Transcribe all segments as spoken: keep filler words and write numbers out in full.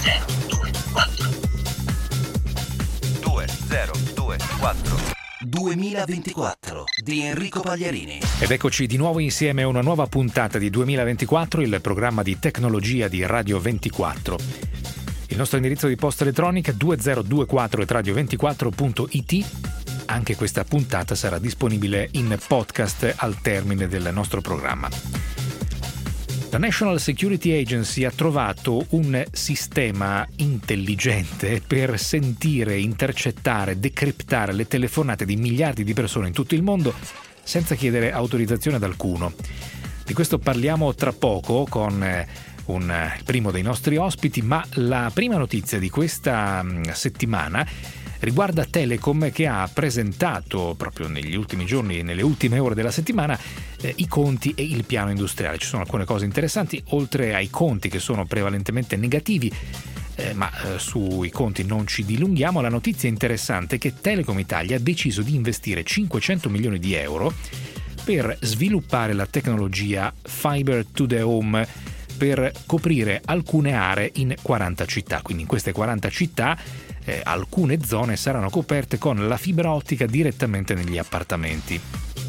duemilaventiquattro duemilaventiquattro di Enrico Pagliarini. Ed eccoci di nuovo insieme a una nuova puntata di duemilaventiquattro, il programma di tecnologia di Radio ventiquattro. Il nostro indirizzo di posta elettronica duemilaventiquattro at radio ventiquattro punto it. Anche questa puntata sarà disponibile in podcast al termine del nostro programma. La National Security Agency ha trovato un sistema intelligente per sentire, intercettare, decriptare le telefonate di miliardi di persone in tutto il mondo senza chiedere autorizzazione ad alcuno. Di questo parliamo tra poco con un, il primo dei nostri ospiti, ma la prima notizia di questa settimana riguarda Telecom, che ha presentato proprio negli ultimi giorni, nelle ultime ore della settimana, eh, i conti e il piano industriale. Ci sono alcune cose interessanti, oltre ai conti che sono prevalentemente negativi, eh, ma eh, sui conti non ci dilunghiamo. La notizia interessante è che Telecom Italia ha deciso di investire cinquecento milioni di euro per sviluppare la tecnologia Fiber to the Home per coprire alcune aree in quaranta città. Quindi in queste quaranta città Eh, alcune zone saranno coperte con la fibra ottica direttamente negli appartamenti.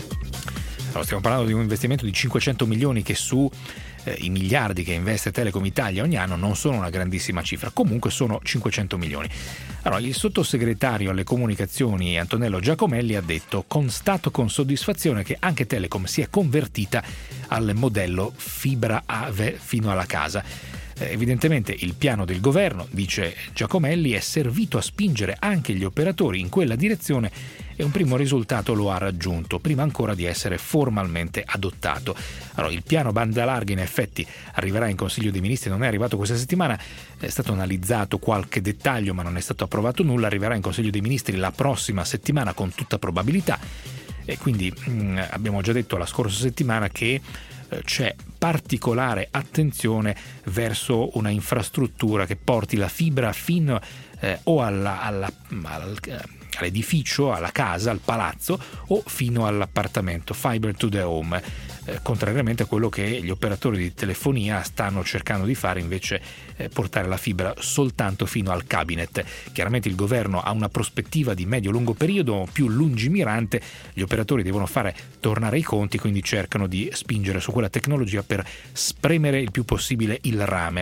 Allora, stiamo parlando di un investimento di cinquecento milioni che su eh, i miliardi che investe Telecom Italia ogni anno non sono una grandissima cifra, comunque sono cinquecento milioni. Allora, il sottosegretario alle comunicazioni Antonello Giacomelli ha detto: constato con soddisfazione che anche Telecom si è convertita al modello fibra A V E fino alla casa. Evidentemente il piano del governo, dice Giacomelli, è servito a spingere anche gli operatori in quella direzione e un primo risultato lo ha raggiunto, prima ancora di essere formalmente adottato. Allora, il piano banda larga in effetti arriverà in Consiglio dei Ministri, non è arrivato questa settimana, è stato analizzato qualche dettaglio ma non è stato approvato nulla, arriverà in Consiglio dei Ministri la prossima settimana con tutta probabilità. E quindi mh, abbiamo già detto la scorsa settimana che eh, c'è particolare attenzione verso una infrastruttura che porti la fibra fino eh, o alla, alla, alla, all'edificio, alla casa, al palazzo o fino all'appartamento, Fiber to the Home, eh, contrariamente a quello che gli operatori di telefonia stanno cercando di fare, invece eh, portare la fibra soltanto fino al cabinet. Chiaramente il governo ha una prospettiva di medio-lungo periodo più lungimirante, gli operatori devono fare tornare i conti, quindi cercano di spingere su quella tecnologia per spremere il più possibile il rame.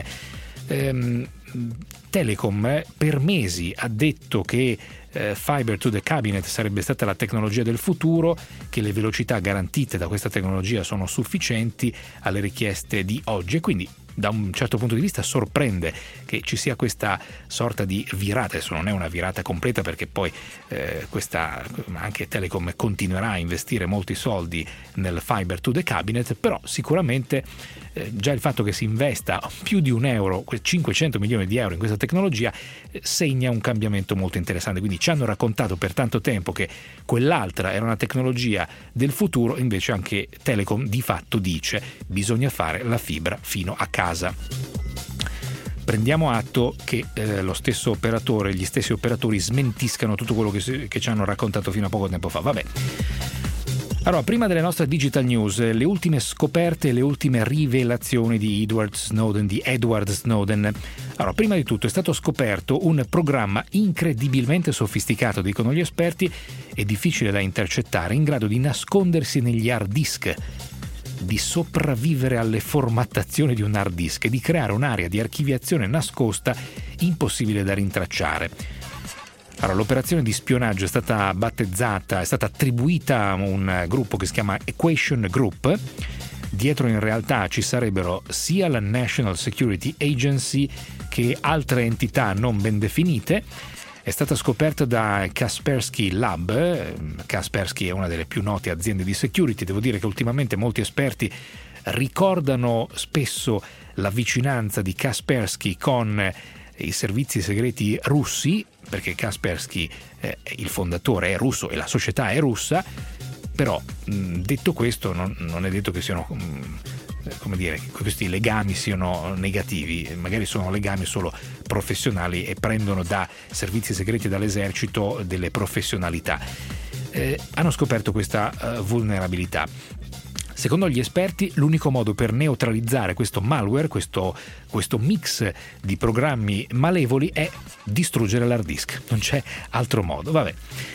Ehm, Telecom per mesi ha detto che eh, Fiber to the Cabinet sarebbe stata la tecnologia del futuro, che le velocità garantite da questa tecnologia sono sufficienti alle richieste di oggi, e quindi da un certo punto di vista sorprende che ci sia questa sorta di virata. Adesso non è una virata completa, perché poi eh, questa anche Telecom continuerà a investire molti soldi nel Fiber to the Cabinet, però sicuramente eh, già il fatto che si investa più di un euro, cinquecento milioni di euro in questa tecnologia, eh, segna un cambiamento molto interessante. Quindi ci hanno raccontato per tanto tempo che quell'altra era una tecnologia del futuro, invece anche Telecom di fatto dice bisogna fare la fibra fino a casa. Prendiamo atto che eh, lo stesso operatore, gli stessi operatori smentiscano tutto quello che, si, che ci hanno raccontato fino a poco tempo fa. Vabbè. Allora, prima delle nostre digital news, le ultime scoperte e le ultime rivelazioni di Edward Snowden, di Edward Snowden. Allora, prima di tutto è stato scoperto un programma incredibilmente sofisticato, dicono gli esperti, e difficile da intercettare, in grado di nascondersi negli hard disk, di sopravvivere alle formattazioni di un hard disk e di creare un'area di archiviazione nascosta impossibile da rintracciare. Allora, l'operazione di spionaggio è stata battezzata, è stata attribuita a un gruppo che si chiama Equation Group. Dietro in realtà ci sarebbero sia la National Security Agency che altre entità non ben definite. È stata scoperta da Kaspersky Lab. Kaspersky è una delle più note aziende di security. Devo dire che ultimamente molti esperti ricordano spesso la vicinanza di Kaspersky con i servizi segreti russi, perché Kaspersky, eh, il fondatore è russo e la società è russa, però mh, detto questo non, non è detto che siano mh, come dire, questi legami siano negativi, magari sono legami solo professionali e prendono da servizi segreti e dall'esercito delle professionalità. Eh, hanno scoperto questa uh, vulnerabilità. Secondo gli esperti, l'unico modo per neutralizzare questo malware, questo, questo mix di programmi malevoli, è distruggere l'hard disk. Non c'è altro modo. Vabbè.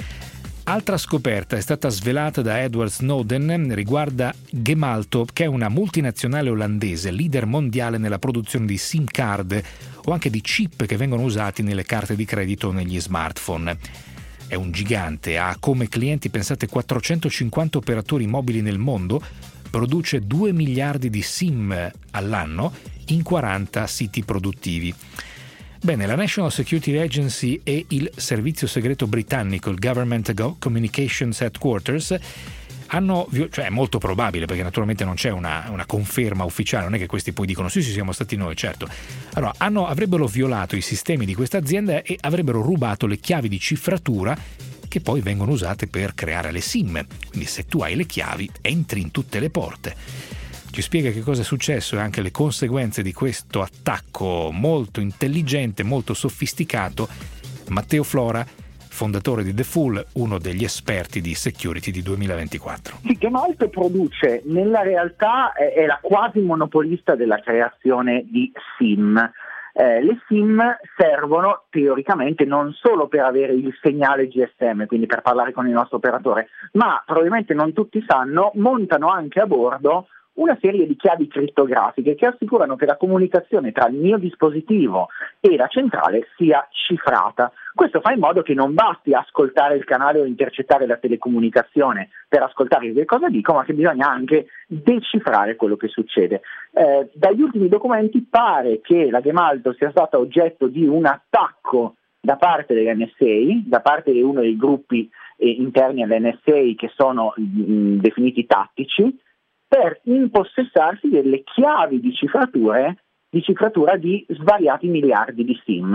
Altra scoperta è stata svelata da Edward Snowden, riguarda Gemalto, che è una multinazionale olandese, leader mondiale nella produzione di SIM card o anche di chip che vengono usati nelle carte di credito o negli smartphone. È un gigante, ha come clienti, pensate, quattrocentocinquanta operatori mobili nel mondo, produce due miliardi di SIM all'anno in quaranta siti produttivi. Bene, la National Security Agency e il servizio segreto britannico, il Government Communications Headquarters, hanno, cioè è molto probabile, perché naturalmente non c'è una, una conferma ufficiale, non è che questi poi dicono sì sì siamo stati noi, certo. Allora, hanno, avrebbero violato i sistemi di questa azienda e avrebbero rubato le chiavi di cifratura che poi vengono usate per creare le SIM. Quindi se tu hai le chiavi entri in tutte le porte. Ci spiega che cosa è successo e anche le conseguenze di questo attacco molto intelligente, molto sofisticato, Matteo Flora, fondatore di The Fool, uno degli esperti di security di duemilaventiquattro. Sì, Gemalto produce, nella realtà è, è la quasi monopolista della creazione di SIM. Eh, le SIM servono teoricamente non solo per avere il segnale G S M, quindi per parlare con il nostro operatore, ma probabilmente non tutti sanno, montano anche a bordo una serie di chiavi crittografiche che assicurano che la comunicazione tra il mio dispositivo e la centrale sia cifrata. Questo fa in modo che non basti ascoltare il canale o intercettare la telecomunicazione per ascoltare che cosa dico, ma che bisogna anche decifrare quello che succede. Eh, dagli ultimi documenti pare che la Gemalto sia stata oggetto di un attacco da parte dell'N S A, da parte di uno dei gruppi eh, interni all'N S A che sono mh, definiti tattici, per impossessarsi delle chiavi di cifrature, di cifratura di svariati miliardi di SIM.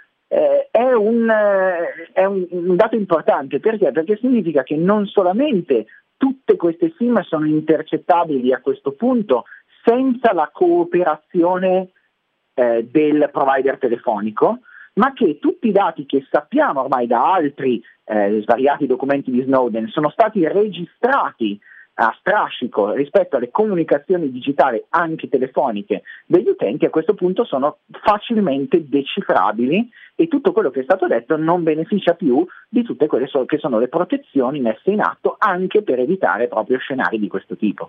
Eh, è un, eh, è un, un dato importante, perché? Perché significa che non solamente tutte queste SIM sono intercettabili a questo punto senza la cooperazione eh, del provider telefonico, ma che tutti i dati che sappiamo ormai da altri eh, svariati documenti di Snowden sono stati registrati a strascico rispetto alle comunicazioni digitali anche telefoniche degli utenti, a questo punto sono facilmente decifrabili e tutto quello che è stato detto non beneficia più di tutte quelle che sono le protezioni messe in atto anche per evitare proprio scenari di questo tipo.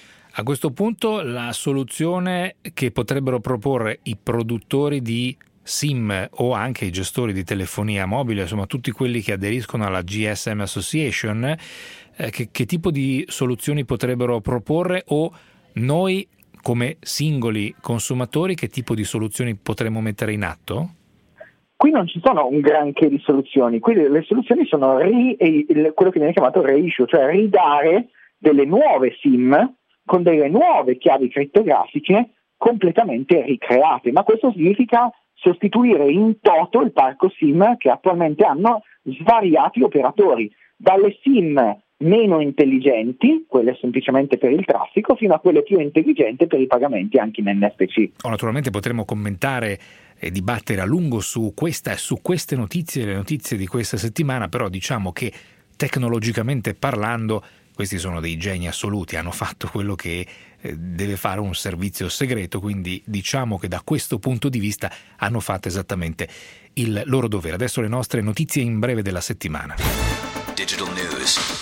A questo punto la soluzione che potrebbero proporre i produttori di SIM o anche i gestori di telefonia mobile, insomma tutti quelli che aderiscono alla G S M Association, eh, che, che tipo di soluzioni potrebbero proporre, o noi come singoli consumatori che tipo di soluzioni potremmo mettere in atto? Qui non ci sono un granché di soluzioni, qui le, le soluzioni sono ri, quello che viene chiamato reissue, cioè ridare delle nuove SIM con delle nuove chiavi crittografiche completamente ricreate, ma questo significa sostituire in toto il parco SIM che attualmente hanno svariati operatori, dalle SIM meno intelligenti, quelle semplicemente per il traffico, fino a quelle più intelligenti per i pagamenti anche in N F C. Oh, naturalmente potremo commentare e dibattere a lungo su questa e su queste notizie, le notizie di questa settimana, però diciamo che tecnologicamente parlando questi sono dei geni assoluti, hanno fatto quello che deve fare un servizio segreto, quindi diciamo che da questo punto di vista hanno fatto esattamente il loro dovere. Adesso le nostre notizie in breve della settimana. Digital News.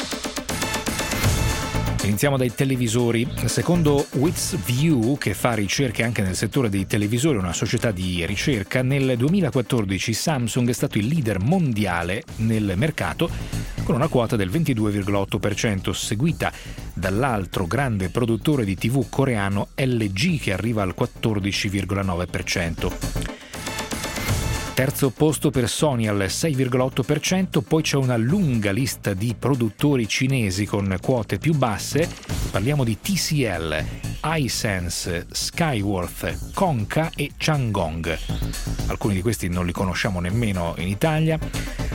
Iniziamo dai televisori. Secondo WitsView, che fa ricerche anche nel settore dei televisori, una società di ricerca, nel duemilaquattordici Samsung è stato il leader mondiale nel mercato con una quota del ventidue virgola otto per cento, seguita dall'altro grande produttore di tivù coreano L G, che arriva al quattordici virgola nove per cento. Terzo posto per Sony al sei virgola otto per cento, poi c'è una lunga lista di produttori cinesi con quote più basse. Parliamo di T C L, iSense, Skyworth, Konka e Changgong. Alcuni di questi non li conosciamo nemmeno in Italia.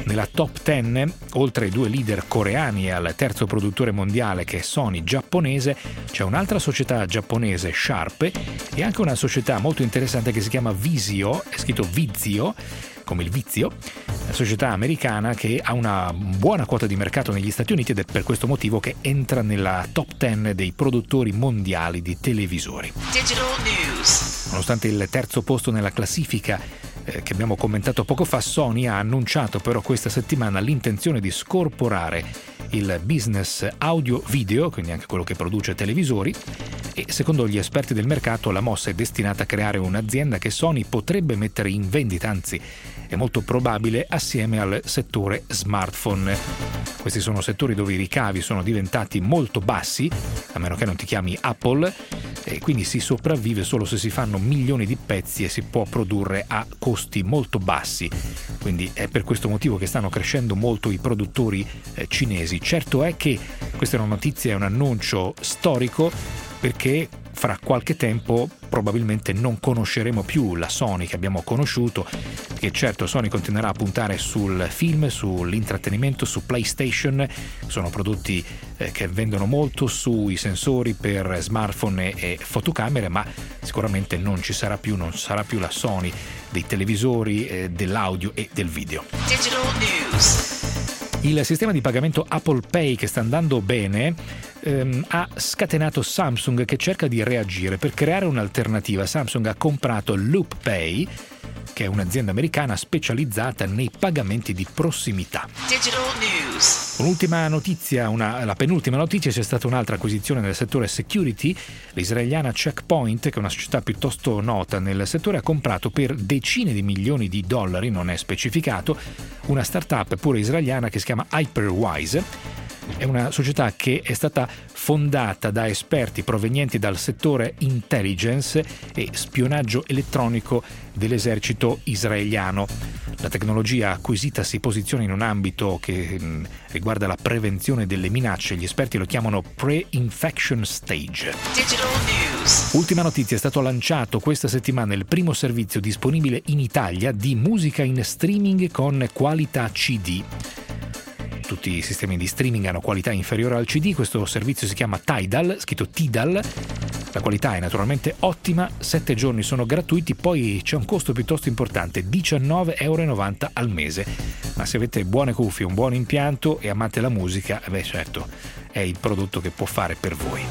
Nella top dieci, oltre ai due leader coreani e al terzo produttore mondiale che è Sony giapponese, c'è un'altra società giapponese, Sharp, e anche una società molto interessante che si chiama Vizio, è scritto Vizio, come il vizio, una società americana che ha una buona quota di mercato negli Stati Uniti ed è per questo motivo che entra nella top dieci dei produttori mondiali di televisori. Digital News. Nonostante il terzo posto nella classifica eh, che abbiamo commentato poco fa, Sony ha annunciato però questa settimana l'intenzione di scorporare il business audio-video, quindi anche quello che produce televisori, e secondo gli esperti del mercato la mossa è destinata a creare un'azienda che Sony potrebbe mettere in vendita, anzi è molto probabile assieme al settore smartphone. Questi sono settori dove i ricavi sono diventati molto bassi, a meno che non ti chiami Apple, e quindi si sopravvive solo se si fanno milioni di pezzi e si può produrre a costi molto bassi. Quindi è per questo motivo che stanno crescendo molto i produttori eh, cinesi. Certo è che questa è una notizia, è un annuncio storico, perché fra qualche tempo probabilmente non conosceremo più la Sony che abbiamo conosciuto, che certo Sony continuerà a puntare sul film, sull'intrattenimento, su PlayStation, sono prodotti eh, che vendono molto, sui sensori per smartphone e, e fotocamere, ma sicuramente non ci sarà più, non sarà più la Sony dei televisori, eh, dell'audio e del video. Digital News. Il sistema di pagamento Apple Pay, che sta andando bene, ehm, ha scatenato Samsung, che cerca di reagire. Per creare un'alternativa, Samsung ha comprato Loop Pay, che è un'azienda americana specializzata nei pagamenti di prossimità. Digital News. Un'ultima notizia, una, la penultima notizia, c'è stata un'altra acquisizione nel settore security. L'israeliana Checkpoint, che è una società piuttosto nota nel settore, ha comprato per decine di milioni di dollari, non è specificato, una startup pure israeliana che si chiama Hyperwise. È una società che è stata fondata da esperti provenienti dal settore intelligence e spionaggio elettronico dell'esercito israeliano. La tecnologia acquisita si posiziona in un ambito che mh, riguarda la prevenzione delle minacce. Gli esperti lo chiamano pre-infection stage. Digital News. Ultima notizia: è stato lanciato questa settimana il primo servizio disponibile in Italia di musica in streaming con qualità C D. Tutti i sistemi di streaming hanno qualità inferiore al C D, questo servizio si chiama Tidal, scritto Tidal, la qualità è naturalmente ottima, sette giorni sono gratuiti, poi c'è un costo piuttosto importante, diciannove virgola novanta euro al mese, ma se avete buone cuffie, un buon impianto e amate la musica, beh certo, è il prodotto che può fare per voi.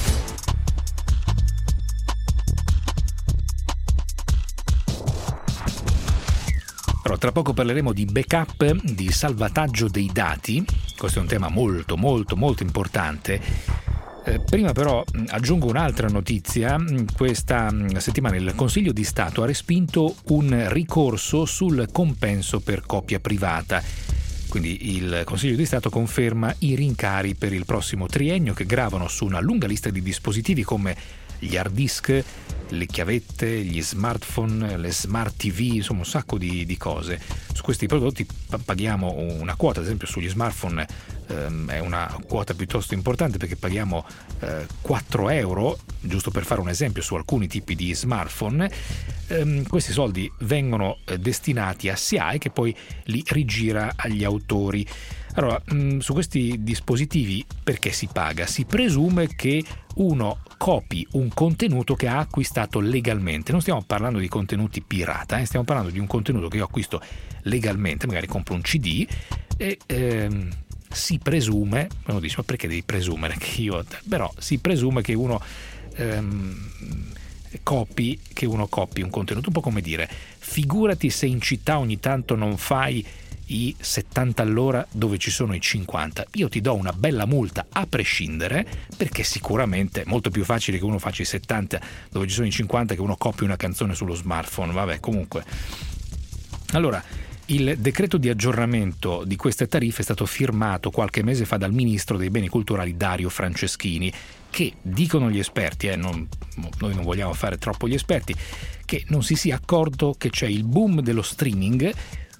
Però tra poco parleremo di backup, di salvataggio dei dati. Questo è un tema molto molto molto importante. Eh, prima però aggiungo un'altra notizia. Questa settimana il Consiglio di Stato ha respinto un ricorso sul compenso per coppia privata. Quindi il Consiglio di Stato conferma i rincari per il prossimo triennio che gravano su una lunga lista di dispositivi come gli hard disk, le chiavette, gli smartphone, le smart T V, insomma un sacco di, di cose. Su questi prodotti paghiamo una quota, ad esempio sugli smartphone ehm, è una quota piuttosto importante perché paghiamo eh, quattro euro, giusto per fare un esempio, su alcuni tipi di smartphone. Ehm, questi soldi vengono eh, destinati a S I A E che poi li rigira agli autori. Allora, mh, su questi dispositivi perché si paga? Si presume che uno copi un contenuto che ha acquistato legalmente. Non stiamo parlando di contenuti pirata, eh? Stiamo parlando di un contenuto che io acquisto legalmente, magari compro un C D e ehm, si presume, uno dice ma perché devi presumere che io, però si presume che uno ehm, copi, che uno copi un contenuto, un po' come dire, figurati se in città ogni tanto non fai i settanta all'ora dove ci sono i cinquanta, io ti do una bella multa a prescindere, perché sicuramente è molto più facile che uno faccia i settanta dove ci sono i cinquanta che uno copi una canzone sullo smartphone. Vabbè, comunque, allora il decreto di aggiornamento di queste tariffe è stato firmato qualche mese fa dal ministro dei beni culturali Dario Franceschini, che dicono gli esperti, eh, non, noi non vogliamo fare troppo gli esperti, che non si sia accorto che c'è il boom dello streaming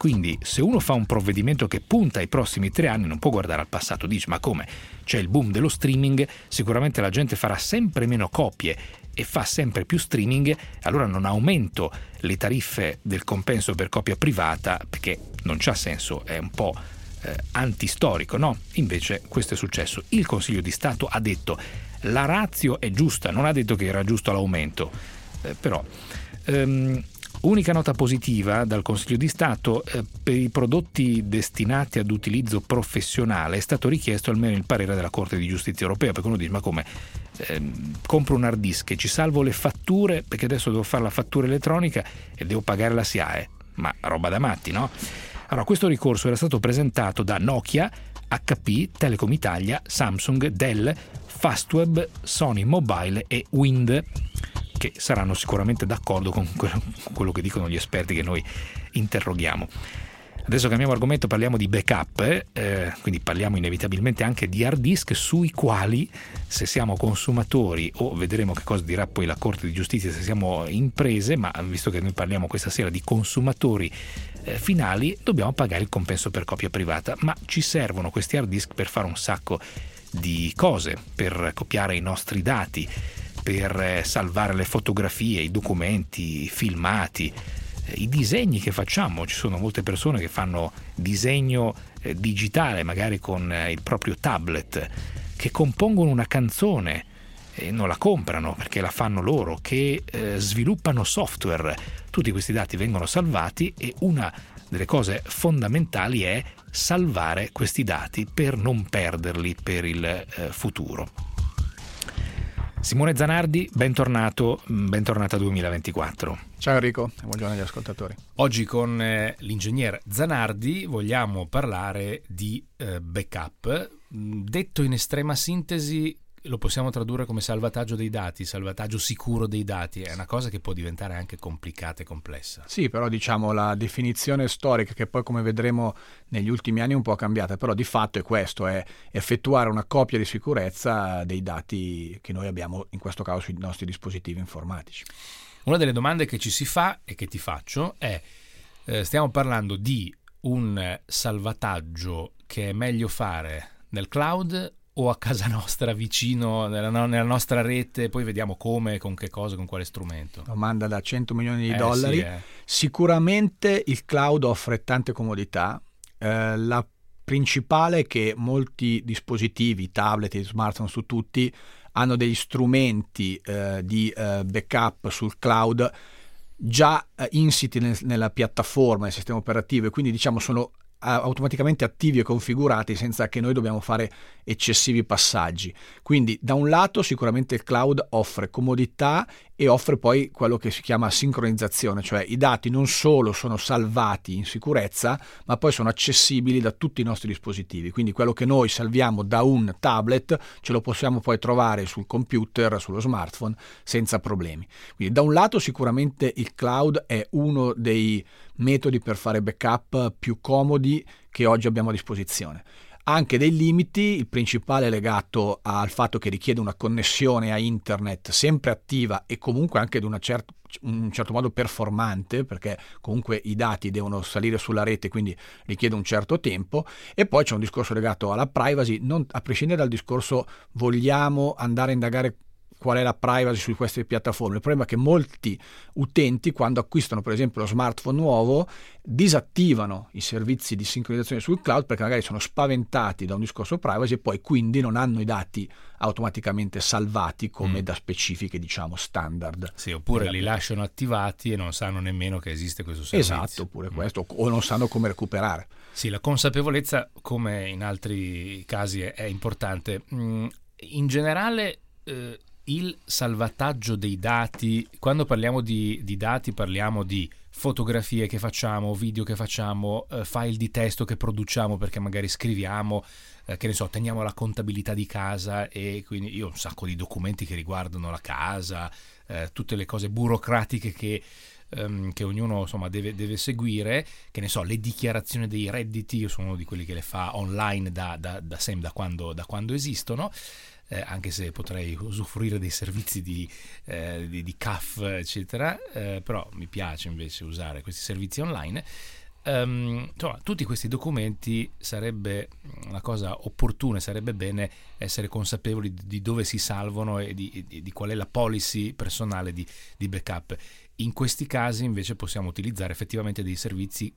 Quindi se uno fa un provvedimento che punta ai prossimi tre anni non può guardare al passato, dice ma come? C'è il boom dello streaming, sicuramente la gente farà sempre meno copie e fa sempre più streaming, allora non aumento le tariffe del compenso per copia privata perché non c'ha senso, è un po' eh, antistorico, no? Invece questo è successo. Il Consiglio di Stato ha detto la ratio è giusta, non ha detto che era giusto l'aumento, eh, però ehm, unica nota positiva dal Consiglio di Stato, eh, per i prodotti destinati ad utilizzo professionale è stato richiesto almeno il parere della Corte di Giustizia Europea, perché uno dice ma come, eh, compro un hard disk e ci salvo le fatture perché adesso devo fare la fattura elettronica e devo pagare la S I A E, ma roba da matti, no? Allora questo ricorso era stato presentato da Nokia, H P, Telecom Italia, Samsung, Dell, Fastweb, Sony Mobile e Wind, che saranno sicuramente d'accordo con quello che dicono gli esperti che noi interroghiamo. Adesso cambiamo argomento, parliamo di backup, eh, quindi parliamo inevitabilmente anche di hard disk sui quali, se siamo consumatori, o vedremo che cosa dirà poi la Corte di Giustizia se siamo imprese, ma visto che noi parliamo questa sera di consumatori eh, finali, dobbiamo pagare il compenso per copia privata. Ma ci servono questi hard disk per fare un sacco di cose, per copiare i nostri dati, per salvare le fotografie, i documenti, i filmati, i disegni che facciamo. Ci sono molte persone che fanno disegno eh, digitale, magari con eh, il proprio tablet, che compongono una canzone e non la comprano perché la fanno loro, che eh, sviluppano software. Tutti questi dati vengono salvati e una delle cose fondamentali è salvare questi dati per non perderli per il eh, futuro. Simone Zanardi, bentornato, bentornata duemilaventiquattro. Ciao Enrico, e buongiorno agli ascoltatori. Oggi con eh, l'ingegner Zanardi vogliamo parlare di eh, backup. Detto in estrema sintesi, lo possiamo tradurre come salvataggio dei dati, salvataggio sicuro dei dati. È una cosa che può diventare anche complicata e complessa. Sì, però diciamo la definizione storica, che poi come vedremo negli ultimi anni è un po' cambiata, però di fatto è questo, è effettuare una copia di sicurezza dei dati che noi abbiamo, in questo caso sui nostri dispositivi informatici. Una delle domande che ci si fa e che ti faccio è, eh, stiamo parlando di un salvataggio che è meglio fare nel cloud o a casa nostra, vicino, nella, nella nostra rete, poi vediamo come, con che cosa, con quale strumento. Domanda da cento milioni di eh, dollari. Sì, eh. Sicuramente il cloud offre tante comodità. Eh, la principale è che molti dispositivi, tablet e smartphone su tutti, hanno degli strumenti eh, di eh, backup sul cloud già eh, insiti nel, nella piattaforma, nel sistema operativo, e quindi diciamo sono automaticamente attivi e configurati senza che noi dobbiamo fare eccessivi passaggi. Quindi da un lato sicuramente il cloud offre comodità e offre poi quello che si chiama sincronizzazione, cioè i dati non solo sono salvati in sicurezza ma poi sono accessibili da tutti i nostri dispositivi, quindi quello che noi salviamo da un tablet ce lo possiamo poi trovare sul computer, sullo smartphone senza problemi. Quindi da un lato sicuramente il cloud è uno dei metodi per fare backup più comodi che oggi abbiamo a disposizione. Ha anche dei limiti, il principale è legato al fatto che richiede una connessione a internet sempre attiva e comunque anche di una certa un certo modo performante, perché comunque i dati devono salire sulla rete, quindi richiede un certo tempo. E poi c'è un discorso legato alla privacy, non, a prescindere dal discorso vogliamo andare a indagare qual è la privacy su queste piattaforme. Il problema è che molti utenti, quando acquistano per esempio lo smartphone nuovo, disattivano i servizi di sincronizzazione sul cloud perché magari sono spaventati da un discorso privacy e poi quindi non hanno i dati automaticamente salvati come mm. da specifiche, diciamo, standard. Sì, oppure li lasciano attivati e non sanno nemmeno che esiste questo servizio. Esatto, oppure mm. questo, o non sanno come recuperare. Sì, la consapevolezza, come in altri casi, è, è importante. Mm, in generale eh, il salvataggio dei dati, quando parliamo di, di dati parliamo di fotografie che facciamo, video che facciamo, eh, file di testo che produciamo perché magari scriviamo, eh, che ne so, teniamo la contabilità di casa e quindi io ho un sacco di documenti che riguardano la casa, eh, tutte le cose burocratiche che, ehm, che ognuno insomma deve, deve seguire, che ne so, le dichiarazioni dei redditi, io sono uno di quelli che le fa online da, da, da sempre, da quando, da quando esistono. Eh, anche se potrei usufruire dei servizi di, eh, di, di C A F eccetera, eh, però mi piace invece usare questi servizi online. um, insomma, tutti questi documenti sarebbe una cosa opportuna, sarebbe bene essere consapevoli di dove si salvano e di, di, di qual è la policy personale di, di backup. In questi casi invece possiamo utilizzare effettivamente dei servizi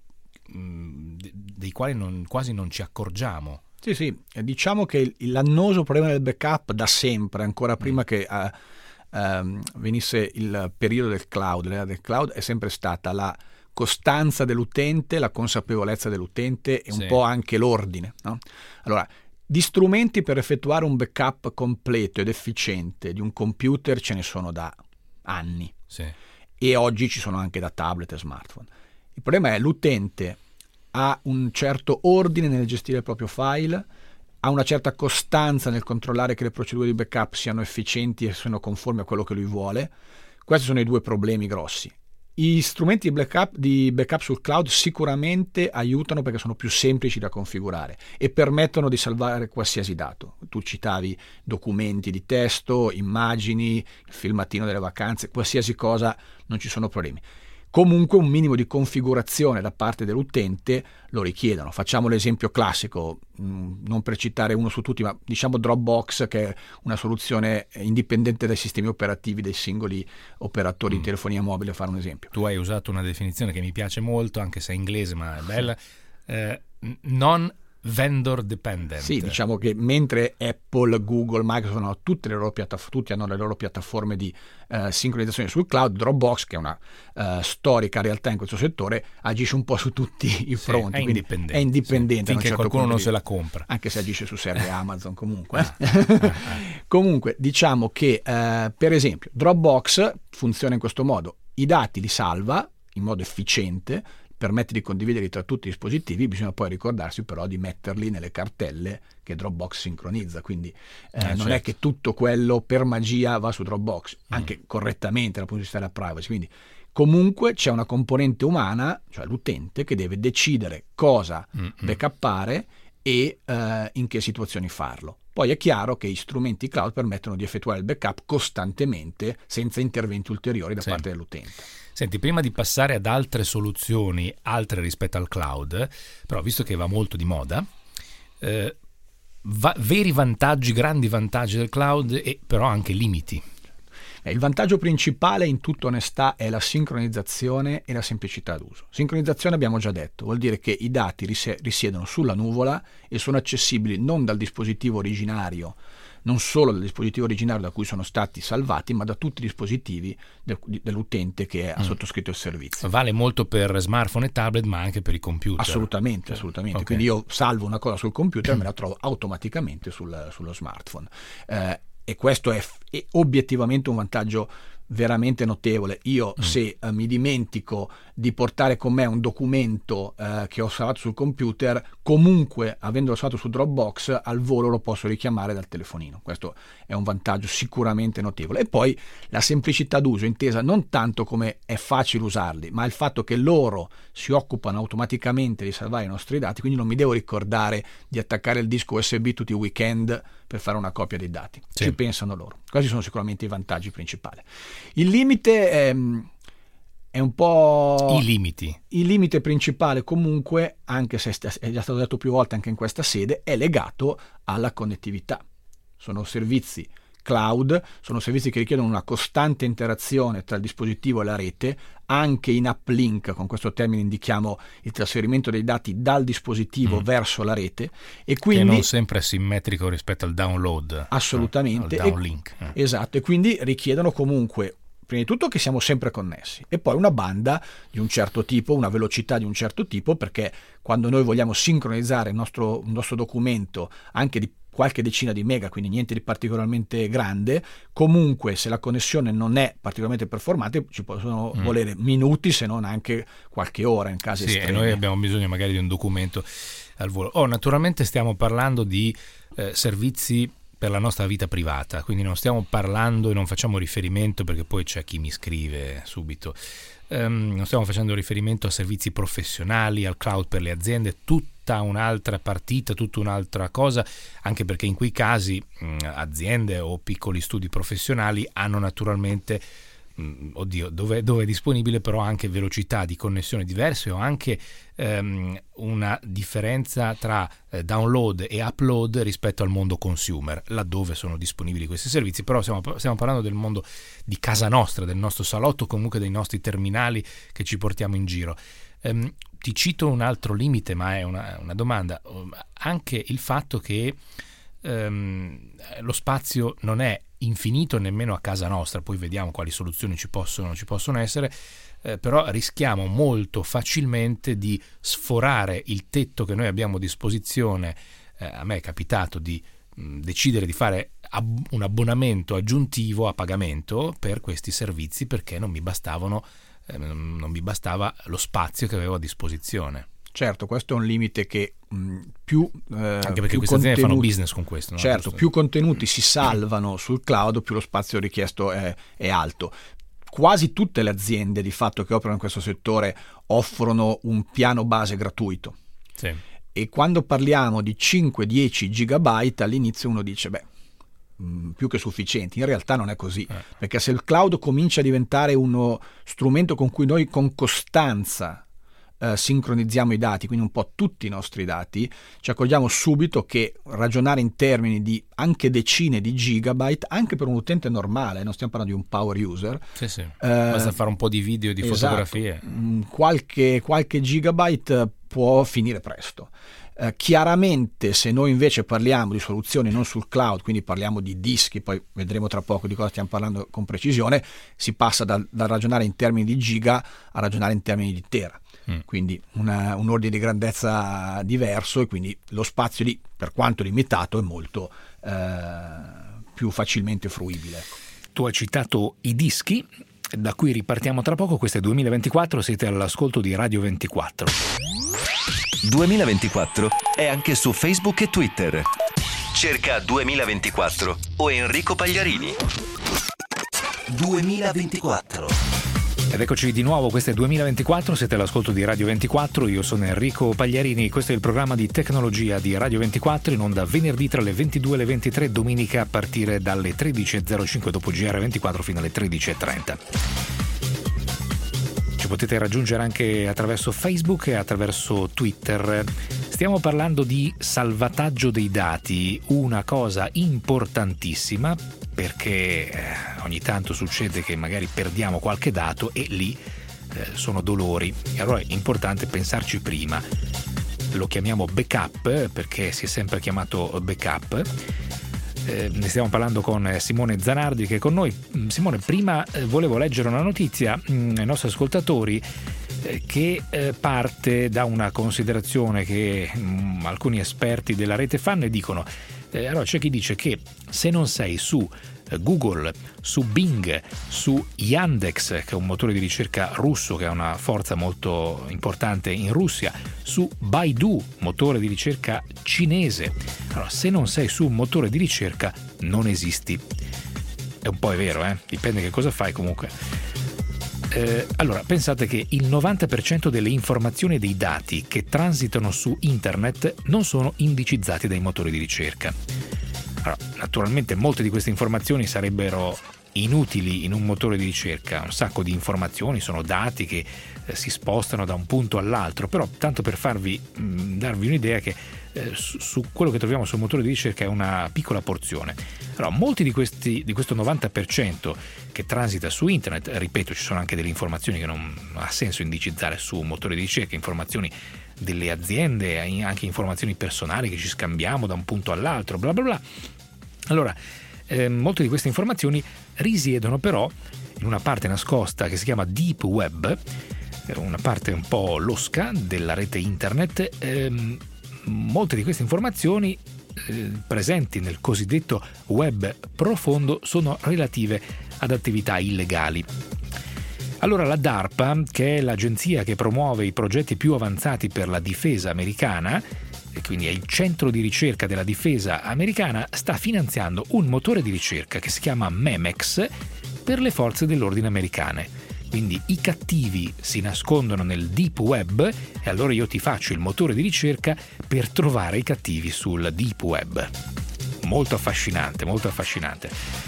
mh, dei quali non, quasi non ci accorgiamo. Sì, sì, diciamo che l'annoso problema del backup da sempre, ancora prima mm. che uh, um, venisse il periodo del cloud, l'era del cloud, è sempre stata la costanza dell'utente, la consapevolezza dell'utente e un sì. po' anche l'ordine, no? Allora, di strumenti per effettuare un backup completo ed efficiente di un computer ce ne sono da anni, sì. e oggi ci sono anche da tablet e smartphone. Il problema è l'utente ha un certo ordine nel gestire il proprio file, ha una certa costanza nel controllare che le procedure di backup siano efficienti e siano conformi a quello che lui vuole. Questi sono i due problemi grossi. Gli strumenti di backup, di backup sul cloud sicuramente aiutano perché sono più semplici da configurare e permettono di salvare qualsiasi dato. Tu citavi documenti di testo, immagini, il filmatino delle vacanze, qualsiasi cosa, non ci sono problemi. Comunque un minimo di configurazione da parte dell'utente lo richiedono. Facciamo l'esempio classico, non per citare uno su tutti, ma diciamo Dropbox, che è una soluzione indipendente dai sistemi operativi dei singoli operatori mm. di telefonia mobile, a fare un esempio. Tu hai usato una definizione che mi piace molto, anche se è inglese, ma è bella, eh, non vendor dependent. Sì, diciamo che mentre Apple, Google, Microsoft hanno tutte le loro piattaforme, tutti hanno le loro piattaforme di uh, sincronizzazione sul cloud, Dropbox, che è una uh, storica realtà in questo settore, agisce un po' su tutti i fronti. Sì, è indipendente. È indipendente. Sì, finché certo qualcuno non se la compra. Anche se agisce su server Amazon comunque. Ah, ah, ah. Comunque, diciamo che uh, per esempio Dropbox funziona in questo modo. I dati li salva in modo efficiente, permette di condividerli tra tutti i dispositivi, bisogna poi ricordarsi però di metterli nelle cartelle che Dropbox sincronizza, quindi eh, eh, non certo. è che tutto quello per magia va su Dropbox, anche mm. correttamente dal punto di vista della privacy, quindi comunque c'è una componente umana, cioè l'utente, che deve decidere cosa mm-hmm. backuppare e eh, in che situazioni farlo. Poi è chiaro che i strumenti cloud permettono di effettuare il backup costantemente senza interventi ulteriori da sì. parte dell'utente. Senti, prima di passare ad altre soluzioni, altre rispetto al cloud, però visto che va molto di moda, eh, va, veri vantaggi, grandi vantaggi del cloud e però anche limiti. Il vantaggio principale, in tutta onestà, è la sincronizzazione e la semplicità d'uso. Sincronizzazione abbiamo già detto, vuol dire che i dati risiedono sulla nuvola e sono accessibili non dal dispositivo originario, non solo dal dispositivo originario da cui sono stati salvati, ma da tutti i dispositivi de- dell'utente che ha mm. sottoscritto il servizio. Vale molto per smartphone e tablet, ma anche per i computer. Assolutamente, assolutamente. Okay. Quindi io salvo una cosa sul computer e me la trovo automaticamente sul, sullo smartphone. Eh, e questo è, è obiettivamente un vantaggio veramente notevole. Io mm. se uh, mi dimentico di portare con me un documento uh, che ho salvato sul computer, comunque avendolo salvato su Dropbox al volo lo posso richiamare dal telefonino. Questo è un vantaggio sicuramente notevole. E poi la semplicità d'uso, intesa non tanto come è facile usarli, ma il fatto che loro si occupano automaticamente di salvare i nostri dati, quindi non mi devo ricordare di attaccare il disco U S B tutti i weekend per fare una copia dei dati. Sì. Ci pensano loro. Questi sono sicuramente i vantaggi principali. Il limite è, è un po'... I limiti. Il limite principale comunque, anche se è già stato detto più volte anche in questa sede, è legato alla connettività. Sono servizi cloud, sono servizi che richiedono una costante interazione tra il dispositivo e la rete, anche in uplink, con questo termine indichiamo il trasferimento dei dati dal dispositivo mm. verso la rete, e quindi che non sempre è simmetrico rispetto al download. Assolutamente. No? Al downlink. E, eh. Esatto, e quindi richiedono comunque prima di tutto che siamo sempre connessi e poi una banda di un certo tipo, una velocità di un certo tipo, perché quando noi vogliamo sincronizzare il nostro, il nostro documento anche di qualche decina di mega, quindi niente di particolarmente grande, comunque se la connessione non è particolarmente performante ci possono mm. volere minuti, se non anche qualche ora in casi sì, estremi. E noi abbiamo bisogno magari di un documento al volo. Oh, naturalmente stiamo parlando di eh, servizi per la nostra vita privata, quindi non stiamo parlando e non facciamo riferimento, perché poi c'è chi mi scrive subito, um, non stiamo facendo riferimento a servizi professionali, al cloud per le aziende, tutta un'altra partita, tutta un'altra cosa, anche perché in quei casi mh, aziende o piccoli studi professionali hanno naturalmente oddio, dove, dove è disponibile, però anche velocità di connessione diverse o anche ehm, una differenza tra eh, download e upload rispetto al mondo consumer, laddove sono disponibili questi servizi. Però stiamo, stiamo parlando del mondo di casa nostra, del nostro salotto, comunque dei nostri terminali che ci portiamo in giro. Ehm, ti cito un altro limite, ma è una, una domanda, anche il fatto che ehm, lo spazio non è infinito nemmeno a casa nostra, poi vediamo quali soluzioni ci possono, ci possono essere, eh, però rischiamo molto facilmente di sforare il tetto che noi abbiamo a disposizione. Eh, a me è capitato di mh, decidere di fare ab- un abbonamento aggiuntivo a pagamento per questi servizi perché non mi bastavano, eh, non, non mi bastava lo spazio che avevo a disposizione. Certo, questo è un limite che mh, più eh, anche perché più queste aziende fanno contenuti, business con questo, no? certo, Questo... più contenuti si salvano sul cloud, più lo spazio richiesto è, è alto. Quasi tutte le aziende di fatto che operano in questo settore offrono un piano base gratuito. Sì. E quando parliamo di cinque dieci gigabyte all'inizio uno dice beh, mh, più che sufficienti. In realtà non è così, eh. perché se il cloud comincia a diventare uno strumento con cui noi con costanza Uh, sincronizziamo i dati, quindi un po' tutti i nostri dati, ci accorgiamo subito che ragionare in termini di anche decine di gigabyte, anche per un utente normale, non stiamo parlando di un power user, sì, sì. Uh, basta fare un po' di video e di esatto, fotografie, qualche, qualche gigabyte può finire presto. Uh, chiaramente se noi invece parliamo di soluzioni non sul cloud, quindi parliamo di dischi, poi vedremo tra poco di cosa stiamo parlando con precisione, si passa dal, dal ragionare in termini di giga a ragionare in termini di tera. Mm. Quindi una, un ordine di grandezza diverso, e quindi lo spazio lì, per quanto limitato, è molto eh, più facilmente fruibile. Ecco. Tu hai citato i dischi, da cui ripartiamo tra poco. Questo è duemilaventiquattro, siete all'ascolto di Radio ventiquattro. duemilaventiquattro è anche su Facebook e Twitter. Cerca duemilaventiquattro o Enrico Pagliarini. duemilaventiquattro. Ed eccoci di nuovo, questo è duemilaventiquattro, siete all'ascolto di Radio ventiquattro, io sono Enrico Pagliarini, questo è il programma di tecnologia di Radio ventiquattro, in onda venerdì tra le ventidue e le ventitré, domenica a partire dalle tredici e zero cinque dopo G R ventiquattro fino alle tredici e trenta. Ci potete raggiungere anche attraverso Facebook e attraverso Twitter. Stiamo parlando di salvataggio dei dati, una cosa importantissima, perché ogni tanto succede che magari perdiamo qualche dato e lì eh, sono dolori. E allora è importante pensarci prima. Lo chiamiamo backup perché si è sempre chiamato backup. Eh, ne stiamo parlando con Simone Zanardi che è con noi. Simone, prima eh, volevo leggere una notizia mh, ai nostri ascoltatori eh, che eh, parte da una considerazione che mh, alcuni esperti della rete fanno e dicono eh, allora c'è chi dice che se non sei su Google, su Bing, su Yandex, che è un motore di ricerca russo che ha una forza molto importante in Russia, su Baidu, motore di ricerca cinese. Allora, se non sei su un motore di ricerca, non esisti. È un po' è vero, eh? Dipende che cosa fai comunque. Eh, allora, pensate che il novanta per cento delle informazioni e dei dati che transitano su internet non sono indicizzati dai motori di ricerca. Allora, naturalmente molte di queste informazioni sarebbero inutili in un motore di ricerca, un sacco di informazioni, sono dati che eh, si spostano da un punto all'altro, però tanto per farvi mh, darvi un'idea che eh, su, su quello che troviamo sul motore di ricerca è una piccola porzione. Allora, molti di questi di questo novanta per cento che transita su internet, ripeto, ci sono anche delle informazioni che non ha senso indicizzare su un motore di ricerca, informazioni delle aziende, anche informazioni personali che ci scambiamo da un punto all'altro, bla bla bla. Allora, eh, molte di queste informazioni risiedono però in una parte nascosta che si chiama Deep Web, una parte un po' losca della rete internet. Eh, molte di queste informazioni eh, presenti nel cosiddetto web profondo sono relative ad attività illegali. Allora la DARPA, che è l'agenzia che promuove i progetti più avanzati per la difesa americana, e quindi è il centro di ricerca della difesa americana, sta finanziando un motore di ricerca che si chiama Memex per le forze dell'ordine americane. Quindi i cattivi si nascondono nel deep web e allora io ti faccio il motore di ricerca per trovare i cattivi sul deep web. Molto affascinante, molto affascinante.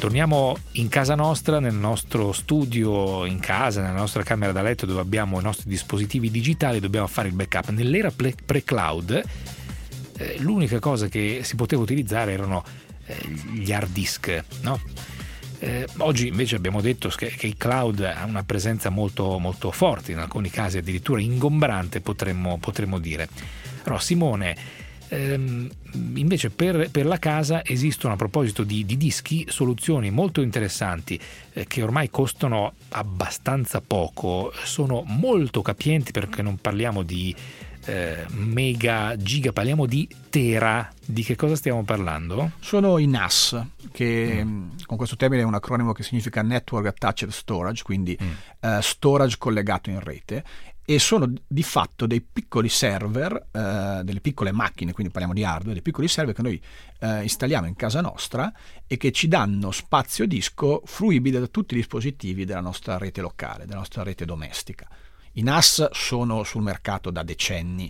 torniamo in casa nostra, nel nostro studio in casa, nella nostra camera da letto dove abbiamo i nostri dispositivi digitali, dobbiamo fare il backup. Nell'era pre-cloud eh, l'unica cosa che si poteva utilizzare erano eh, gli hard disk, no? Eh, oggi invece abbiamo detto che, che il cloud ha una presenza molto, molto forte, in alcuni casi addirittura ingombrante, potremmo, potremmo dire. Però Simone, ehm, invece per, per la casa esistono, a proposito di, di dischi, soluzioni molto interessanti eh, che ormai costano abbastanza poco, sono molto capienti, perché non parliamo di eh, mega, giga, parliamo di tera. Di che cosa stiamo parlando? Sono i N A S, che mm. con questo termine è un acronimo che significa Network Attached Storage, quindi mm. uh, storage collegato in rete, e sono di fatto dei piccoli server, uh, delle piccole macchine, quindi parliamo di hardware, dei piccoli server che noi uh, installiamo in casa nostra e che ci danno spazio disco fruibile da tutti i dispositivi della nostra rete locale, della nostra rete domestica. I N A S sono sul mercato da decenni,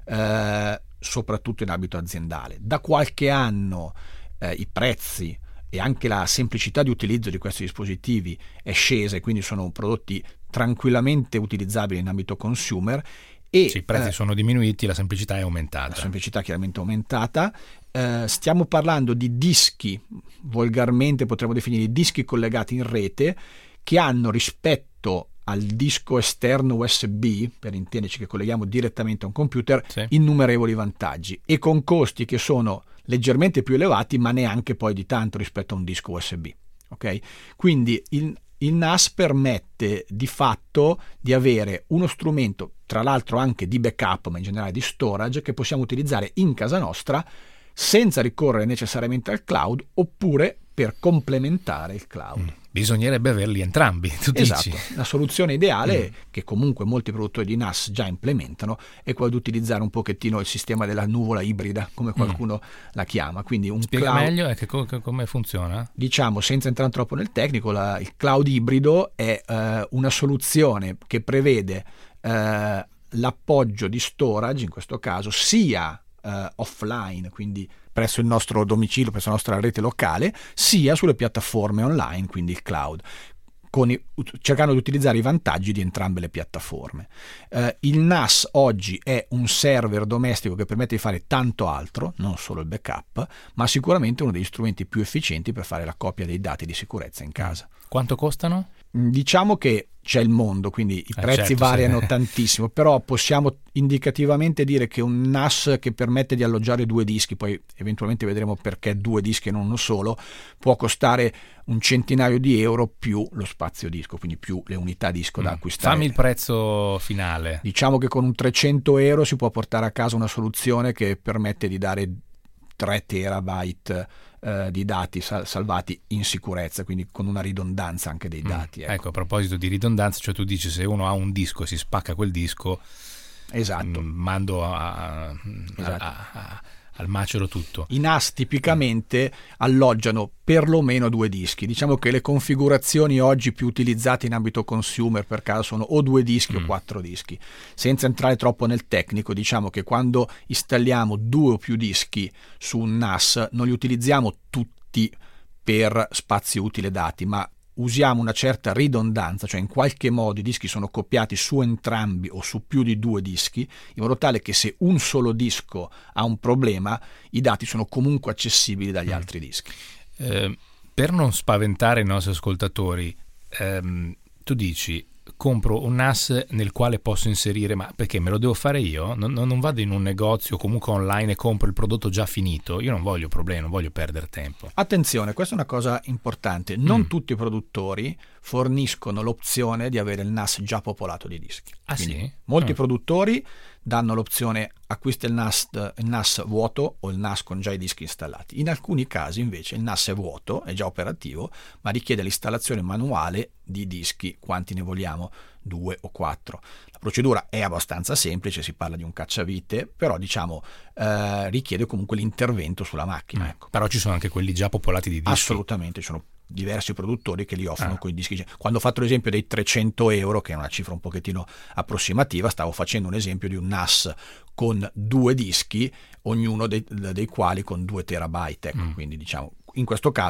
uh, soprattutto in ambito aziendale. Da qualche anno eh, i prezzi e anche la semplicità di utilizzo di questi dispositivi è scesa, e quindi sono prodotti tranquillamente utilizzabili in ambito consumer, e sì, i prezzi eh, sono diminuiti, la semplicità è aumentata. La semplicità chiaramente è aumentata. Eh, stiamo parlando di dischi, volgarmente potremmo definire dischi collegati in rete, che hanno, rispetto al disco esterno U S B, per intenderci, che colleghiamo direttamente a un computer, sì, innumerevoli vantaggi, e con costi che sono leggermente più elevati, ma neanche poi di tanto rispetto a un disco U S B. Ok? Quindi il, il N A S permette di fatto di avere uno strumento, tra l'altro anche di backup, ma in generale di storage, che possiamo utilizzare in casa nostra senza ricorrere necessariamente al cloud, oppure per complementare il cloud. Mm. Bisognerebbe averli entrambi, tu esatto. dici. La soluzione ideale, mm. che comunque molti produttori di N A S già implementano, è quella di utilizzare un pochettino il sistema della nuvola ibrida, come qualcuno mm. la chiama. Quindi un Spiega cloud, meglio è che co- come funziona? Diciamo, senza entrare troppo nel tecnico, la, il cloud ibrido è uh, una soluzione che prevede uh, l'appoggio di storage, in questo caso, sia uh, offline, quindi presso il nostro domicilio, presso la nostra rete locale, sia sulle piattaforme online, quindi il cloud, con i, cercando di utilizzare i vantaggi di entrambe le piattaforme. Eh, il N A S oggi è un server domestico che permette di fare tanto altro, non solo il backup, ma sicuramente uno degli strumenti più efficienti per fare la copia dei dati di sicurezza in casa. Quanto costano? Diciamo che c'è il mondo, quindi i prezzi eh certo, variano sì. tantissimo, però possiamo indicativamente dire che un N A S che permette di alloggiare due dischi, poi eventualmente vedremo perché due dischi e non uno solo, può costare un centinaio di euro più lo spazio disco, quindi più le unità disco mm. da acquistare. Fammi il prezzo finale. Diciamo che con un trecento euro si può portare a casa una soluzione che permette di dare tre terabyte eh, di dati sal- salvati in sicurezza, quindi con una ridondanza anche dei dati. Mm. Ecco. ecco, a proposito di ridondanza, cioè tu dici, se uno ha un disco e si spacca quel disco, esatto, mh, mando a, esatto. a, a, al macero tutto. I N A S tipicamente alloggiano perlomeno due dischi. Diciamo che le configurazioni oggi più utilizzate in ambito consumer per casa sono o due dischi mm. o quattro dischi. Senza entrare troppo nel tecnico, diciamo che quando installiamo due o più dischi su un N A S non li utilizziamo tutti per spazio utile dati, ma usiamo una certa ridondanza, cioè in qualche modo i dischi sono copiati su entrambi o su più di due dischi, in modo tale che se un solo disco ha un problema, i dati sono comunque accessibili dagli mm. altri dischi. Eh, per non spaventare i nostri ascoltatori, ehm, tu dici, compro un N A S nel quale posso inserire, ma perché me lo devo fare io? Non, non vado in un negozio comunque online e compro il prodotto già finito. Io non voglio problemi, non voglio perdere tempo. Attenzione, questa è una cosa importante. Non mm. tutti i produttori forniscono l'opzione di avere il N A S già popolato di dischi. Ah Quindi sì? Molti ah. produttori danno l'opzione acquista il N A S, il N A S vuoto o il N A S con già i dischi installati. In alcuni casi invece il N A S è vuoto, è già operativo, ma richiede l'installazione manuale di dischi, quanti ne vogliamo, due o quattro. La procedura è abbastanza semplice, si parla di un cacciavite, però diciamo eh, richiede comunque l'intervento sulla macchina. Mm. Ecco. Però ci sono anche quelli già popolati di dischi. Assolutamente, ci sono diversi produttori che li offrono ah. con i dischi. Quando ho fatto l'esempio dei trecento euro, che è una cifra un pochettino approssimativa, stavo facendo un esempio di un N A S con due dischi, ognuno dei, dei quali con due terabyte, ecco. mm. Quindi diciamo, in questo caso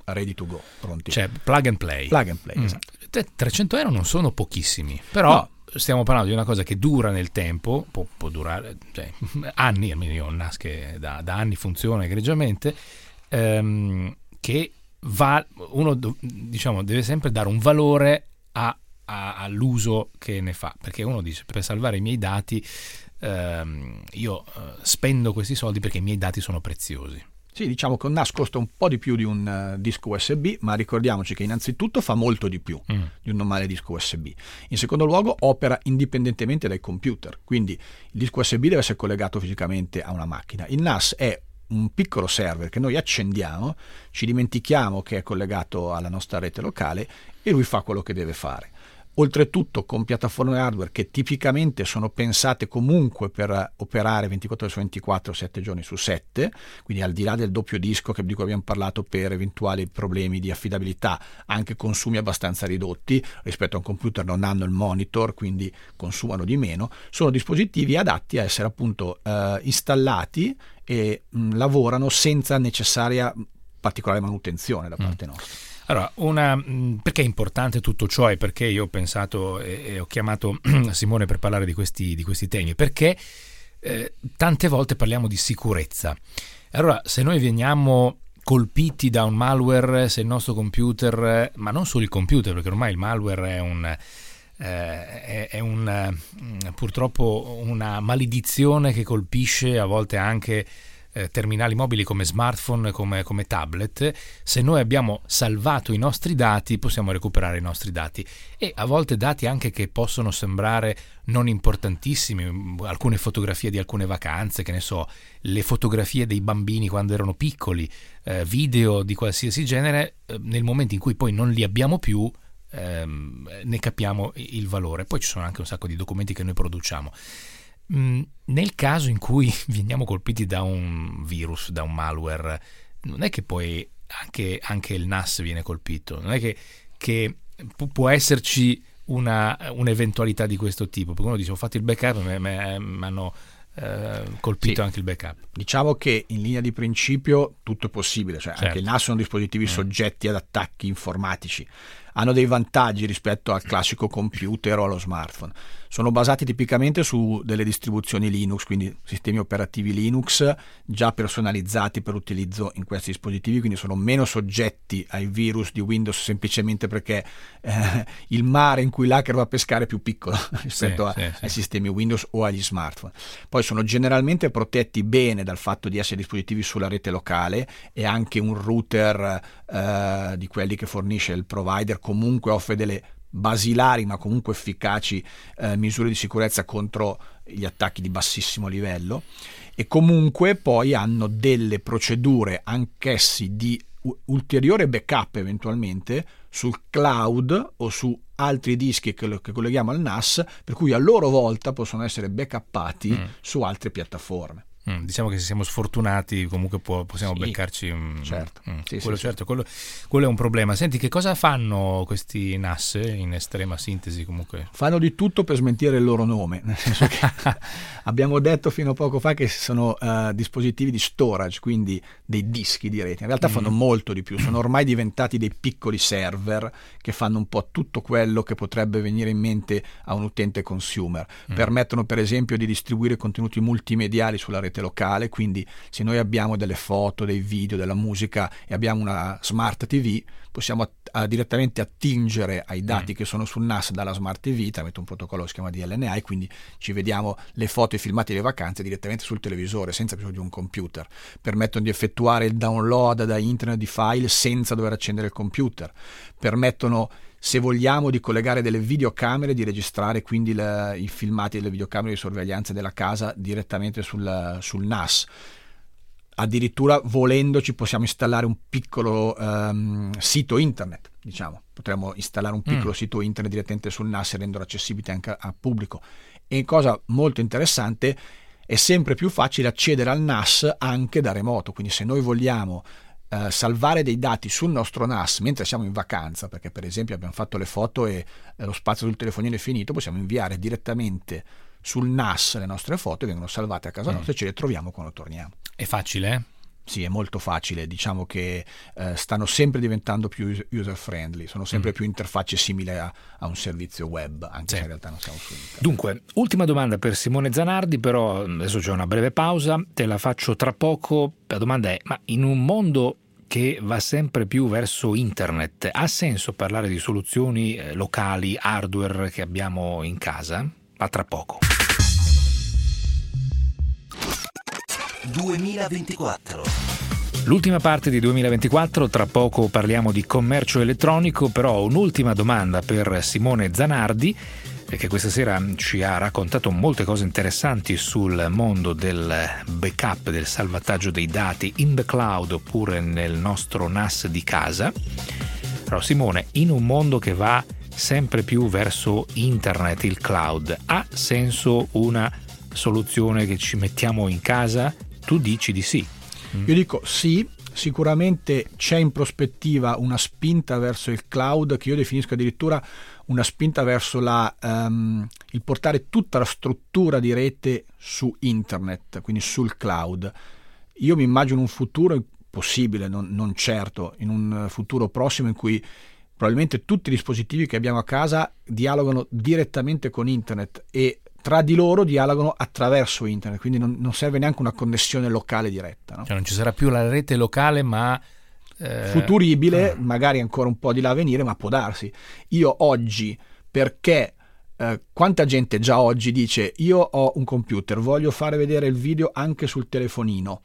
ready to go, pronti. Cioè plug and play. Plug and play, mm. esatto. trecento euro non sono pochissimi, però no. Stiamo parlando di una cosa che dura nel tempo, può, può durare cioè, anni, almeno io ho un N A S che da, da anni funziona egregiamente, ehm, che va, uno diciamo deve sempre dare un valore a, a, all'uso che ne fa, perché uno dice per salvare i miei dati ehm, io eh, spendo questi soldi perché i miei dati sono preziosi. Sì, diciamo che un N A S costa un po' di più di un uh, disco U S B, ma ricordiamoci che innanzitutto fa molto di più mm. di un normale disco U S B. In secondo luogo opera indipendentemente dai computer, quindi il disco U S B deve essere collegato fisicamente a una macchina. Il N A S è un piccolo server che noi accendiamo, ci dimentichiamo che è collegato alla nostra rete locale e lui fa quello che deve fare. Oltretutto con piattaforme hardware che tipicamente sono pensate comunque per operare ventiquattro ore su ventiquattro, sette giorni su sette, quindi al di là del doppio disco che, di cui abbiamo parlato per eventuali problemi di affidabilità, anche consumi abbastanza ridotti rispetto a un computer, non hanno il monitor, quindi consumano di meno, sono dispositivi adatti a essere appunto eh, installati e mh, lavorano senza necessaria particolare manutenzione da parte mm. nostra. Allora, una, perché è importante tutto ciò e perché io ho pensato e, e ho chiamato Simone per parlare di questi, di questi temi? Perché eh, tante volte parliamo di sicurezza. Allora, se noi veniamo colpiti da un malware, se il nostro computer, ma non solo il computer, perché ormai il malware è un... Eh, è, è un purtroppo una maledizione che colpisce a volte anche Eh, terminali mobili come smartphone, come, come tablet. Se noi abbiamo salvato i nostri dati possiamo recuperare i nostri dati, e a volte dati anche che possono sembrare non importantissimi, alcune fotografie di alcune vacanze, che ne so, le fotografie dei bambini quando erano piccoli, eh, video di qualsiasi genere, eh, nel momento in cui poi non li abbiamo più ehm, ne capiamo il valore. Poi ci sono anche un sacco di documenti che noi produciamo. Nel caso in cui veniamo colpiti da un virus, da un malware, non è che poi anche, anche il N A S viene colpito, non è che, che può esserci una, un'eventualità di questo tipo, perché uno dice ho fatto il backup e mi hanno eh, colpito sì. anche il backup. Diciamo che in linea di principio tutto è possibile, cioè certo. Anche il N A S sono dispositivi mm. soggetti ad attacchi informatici, hanno dei vantaggi rispetto al classico computer o allo smartphone. Sono basati tipicamente su delle distribuzioni Linux, quindi sistemi operativi Linux già personalizzati per utilizzo in questi dispositivi, quindi sono meno soggetti ai virus di Windows, semplicemente perché eh, il mare in cui l'hacker va a pescare è più piccolo rispetto sì, a, sì, ai sì. sistemi Windows o agli smartphone. Poi sono generalmente protetti bene dal fatto di essere dispositivi sulla rete locale, e anche un router eh, di quelli che fornisce il provider comunque offre delle basilari ma comunque efficaci eh, misure di sicurezza contro gli attacchi di bassissimo livello, e comunque poi hanno delle procedure anch'essi di u- ulteriore backup eventualmente sul cloud o su altri dischi che, lo, che colleghiamo al N A S, per cui a loro volta possono essere backuppati mm. su altre piattaforme. Mm, diciamo che se siamo sfortunati comunque può, possiamo sì, beccarci um, certo. Mm, sì, quello, sì, certo sì. quello, quello è un problema. Senti, che cosa fanno questi N A S in estrema sintesi? Comunque fanno di tutto per smentire il loro nome, nel senso che abbiamo detto fino a poco fa che sono uh, dispositivi di storage, quindi dei dischi di rete. In realtà mm. fanno molto di più, sono ormai diventati dei piccoli server che fanno un po' tutto quello che potrebbe venire in mente a un utente consumer. Mm. Permettono per esempio di distribuire contenuti multimediali sulla rete locale, quindi se noi abbiamo delle foto, dei video, della musica e abbiamo una smart T V, possiamo a, a direttamente attingere ai dati mm. che sono sul N A S dalla smart T V tramite un protocollo che si chiama D L N A, e quindi ci vediamo le foto e i filmati delle vacanze direttamente sul televisore senza bisogno di un computer. Permettono di effettuare il download da internet di file senza dover accendere il computer. Permettono, se vogliamo, di collegare delle videocamere, di registrare quindi le, i filmati delle videocamere di sorveglianza della casa direttamente sul, sul N A S. Addirittura, volendo, ci possiamo installare un piccolo um, sito internet, diciamo. Potremmo installare un piccolo mm. sito internet direttamente sul N A S e renderlo accessibile anche al pubblico. E cosa molto interessante, è sempre più facile accedere al N A S anche da remoto, quindi se noi vogliamo Uh, salvare dei dati sul nostro N A S mentre siamo in vacanza, perché per esempio abbiamo fatto le foto e eh, lo spazio sul telefonino è finito, possiamo inviare direttamente sul N A S le nostre foto e vengono salvate a casa mm. nostra e ce le troviamo quando torniamo. È facile, eh? sì, è molto facile, diciamo che eh, stanno sempre diventando più user friendly, sono sempre mm. più interfacce simili a, a un servizio web, anche sì. se in realtà non siamo su internet. Dunque, ultima domanda per Simone Zanardi, però adesso c'è una breve pausa, te la faccio tra poco. La domanda è, ma in un mondo che va sempre più verso internet, ha senso parlare di soluzioni eh, locali, hardware che abbiamo in casa? Ma tra poco. duemilaventiquattro. L'ultima parte di duemilaventiquattro, tra poco parliamo di commercio elettronico, però un'ultima domanda per Simone Zanardi, che questa sera ci ha raccontato molte cose interessanti sul mondo del backup, del salvataggio dei dati in the cloud oppure nel nostro N A S di casa. Però Simone, in un mondo che va sempre più verso internet, il cloud, ha senso una soluzione che ci mettiamo in casa? Tu dici di sì. Io dico sì, sicuramente c'è in prospettiva una spinta verso il cloud, che io definisco addirittura una spinta verso la, um, il portare tutta la struttura di rete su internet, quindi sul cloud. Io mi immagino un futuro possibile, non, non certo, in un futuro prossimo in cui probabilmente tutti i dispositivi che abbiamo a casa dialogano direttamente con internet e tra di loro dialogano attraverso internet, quindi non, non serve neanche una connessione locale diretta, no? Cioè non ci sarà più la rete locale, ma eh... futuribile, ah. magari ancora un po' di là a venire, ma può darsi. Io oggi, perché eh, quanta gente già oggi dice io ho un computer, voglio fare vedere il video anche sul telefonino,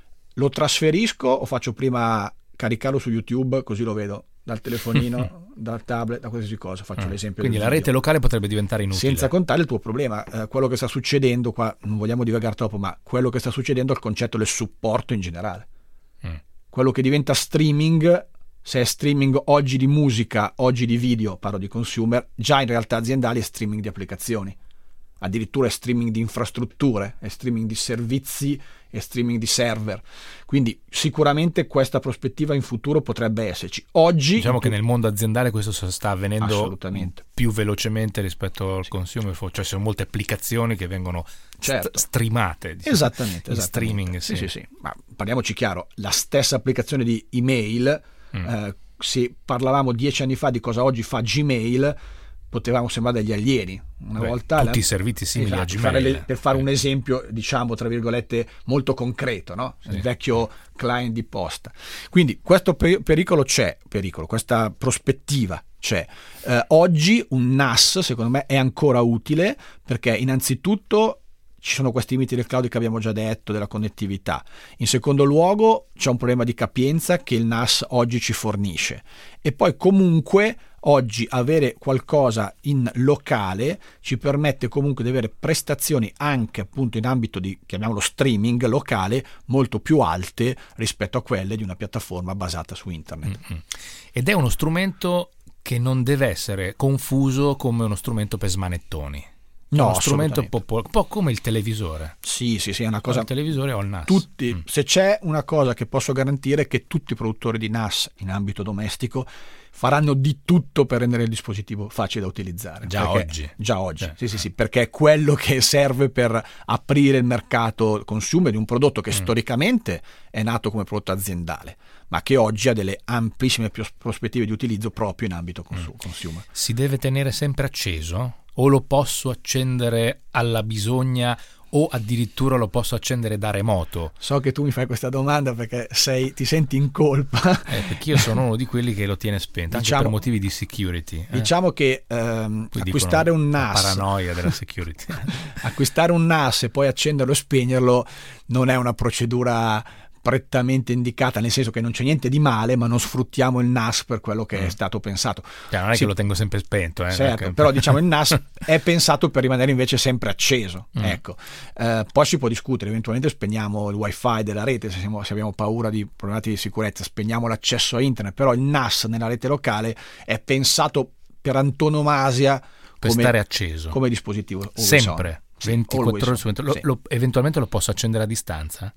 lo trasferisco o faccio prima caricarlo su YouTube così lo vedo dal telefonino, dal tablet, da qualsiasi cosa, faccio ah, l'esempio. Quindi la rete locale potrebbe diventare inutile. Senza contare il tuo problema, eh, quello che sta succedendo qua, non vogliamo divagare troppo, ma quello che sta succedendo è il concetto del supporto in generale. Mm. Quello che diventa streaming, se è streaming oggi di musica, oggi di video, parlo di consumer, già in realtà aziendali è streaming di applicazioni. Addirittura è streaming di infrastrutture, è streaming di servizi, è streaming di server. Quindi sicuramente questa prospettiva in futuro potrebbe esserci. Oggi diciamo che nel mondo aziendale questo sta avvenendo più velocemente rispetto al sì. consumer, cioè ci sono molte applicazioni che vengono certo. st- streamate, diciamo, esattamente, in esattamente. streaming. Sì. Sì, sì, sì. Ma parliamoci chiaro, la stessa applicazione di email, mm. eh, se parlavamo dieci anni fa di cosa oggi fa Gmail, potevamo sembrare degli alieni. Una Beh, volta tutti la... i servizi simili esatto, a Gmail. Fare le... per fare un esempio, diciamo tra virgolette molto concreto, no? Sì. Il vecchio client di posta. Quindi questo per- pericolo c'è, pericolo, questa prospettiva c'è. Eh, oggi un N A S secondo me è ancora utile perché innanzitutto ci sono questi limiti del cloud che abbiamo già detto, della connettività. In secondo luogo c'è un problema di capienza che il N A S oggi ci fornisce. E poi comunque oggi avere qualcosa in locale ci permette comunque di avere prestazioni anche appunto in ambito di, chiamiamolo streaming locale, molto più alte rispetto a quelle di una piattaforma basata su internet. Mm-hmm. Ed è uno strumento che non deve essere confuso come uno strumento per smanettoni. No, uno strumento un po', un po' come il televisore. Sì, sì, sì, è una cosa. Il televisore o il N A S. Tutti, mm. Se c'è una cosa che posso garantire è che tutti i produttori di N A S in ambito domestico faranno di tutto per rendere il dispositivo facile da utilizzare. Già perché, oggi. Già oggi, eh. sì, sì, sì, perché è quello che serve per aprire il mercato consumer di un prodotto che mm. storicamente è nato come prodotto aziendale, ma che oggi ha delle amplissime prospettive di utilizzo proprio in ambito cons- mm. consumer. Si deve tenere sempre acceso? O lo posso accendere alla bisogna o addirittura lo posso accendere da remoto? So che tu mi fai questa domanda perché sei, ti senti in colpa. Eh, perché io sono uno di quelli che lo tiene spento, diciamo, anche per motivi di security. Eh? Diciamo che ehm, acquistare un N A S... paranoia della security. acquistare un N A S e poi accenderlo e spegnerlo non è una procedura prettamente indicata, nel senso che non c'è niente di male, ma non sfruttiamo il N A S per quello che mm. è stato pensato. Cioè, non è sì, che lo tengo sempre spento, eh, certo, perché... però diciamo il N A S è pensato per rimanere invece sempre acceso. Mm. Ecco, eh, poi si può discutere, eventualmente spegniamo il wifi della rete se, siamo, se abbiamo paura di problematiche di sicurezza, spegniamo l'accesso a internet, però il N A S nella rete locale è pensato per antonomasia per come, stare acceso come dispositivo sempre sì, ventiquattro ore su ventiquattro. Sì. Lo, lo, eventualmente lo posso accendere a distanza?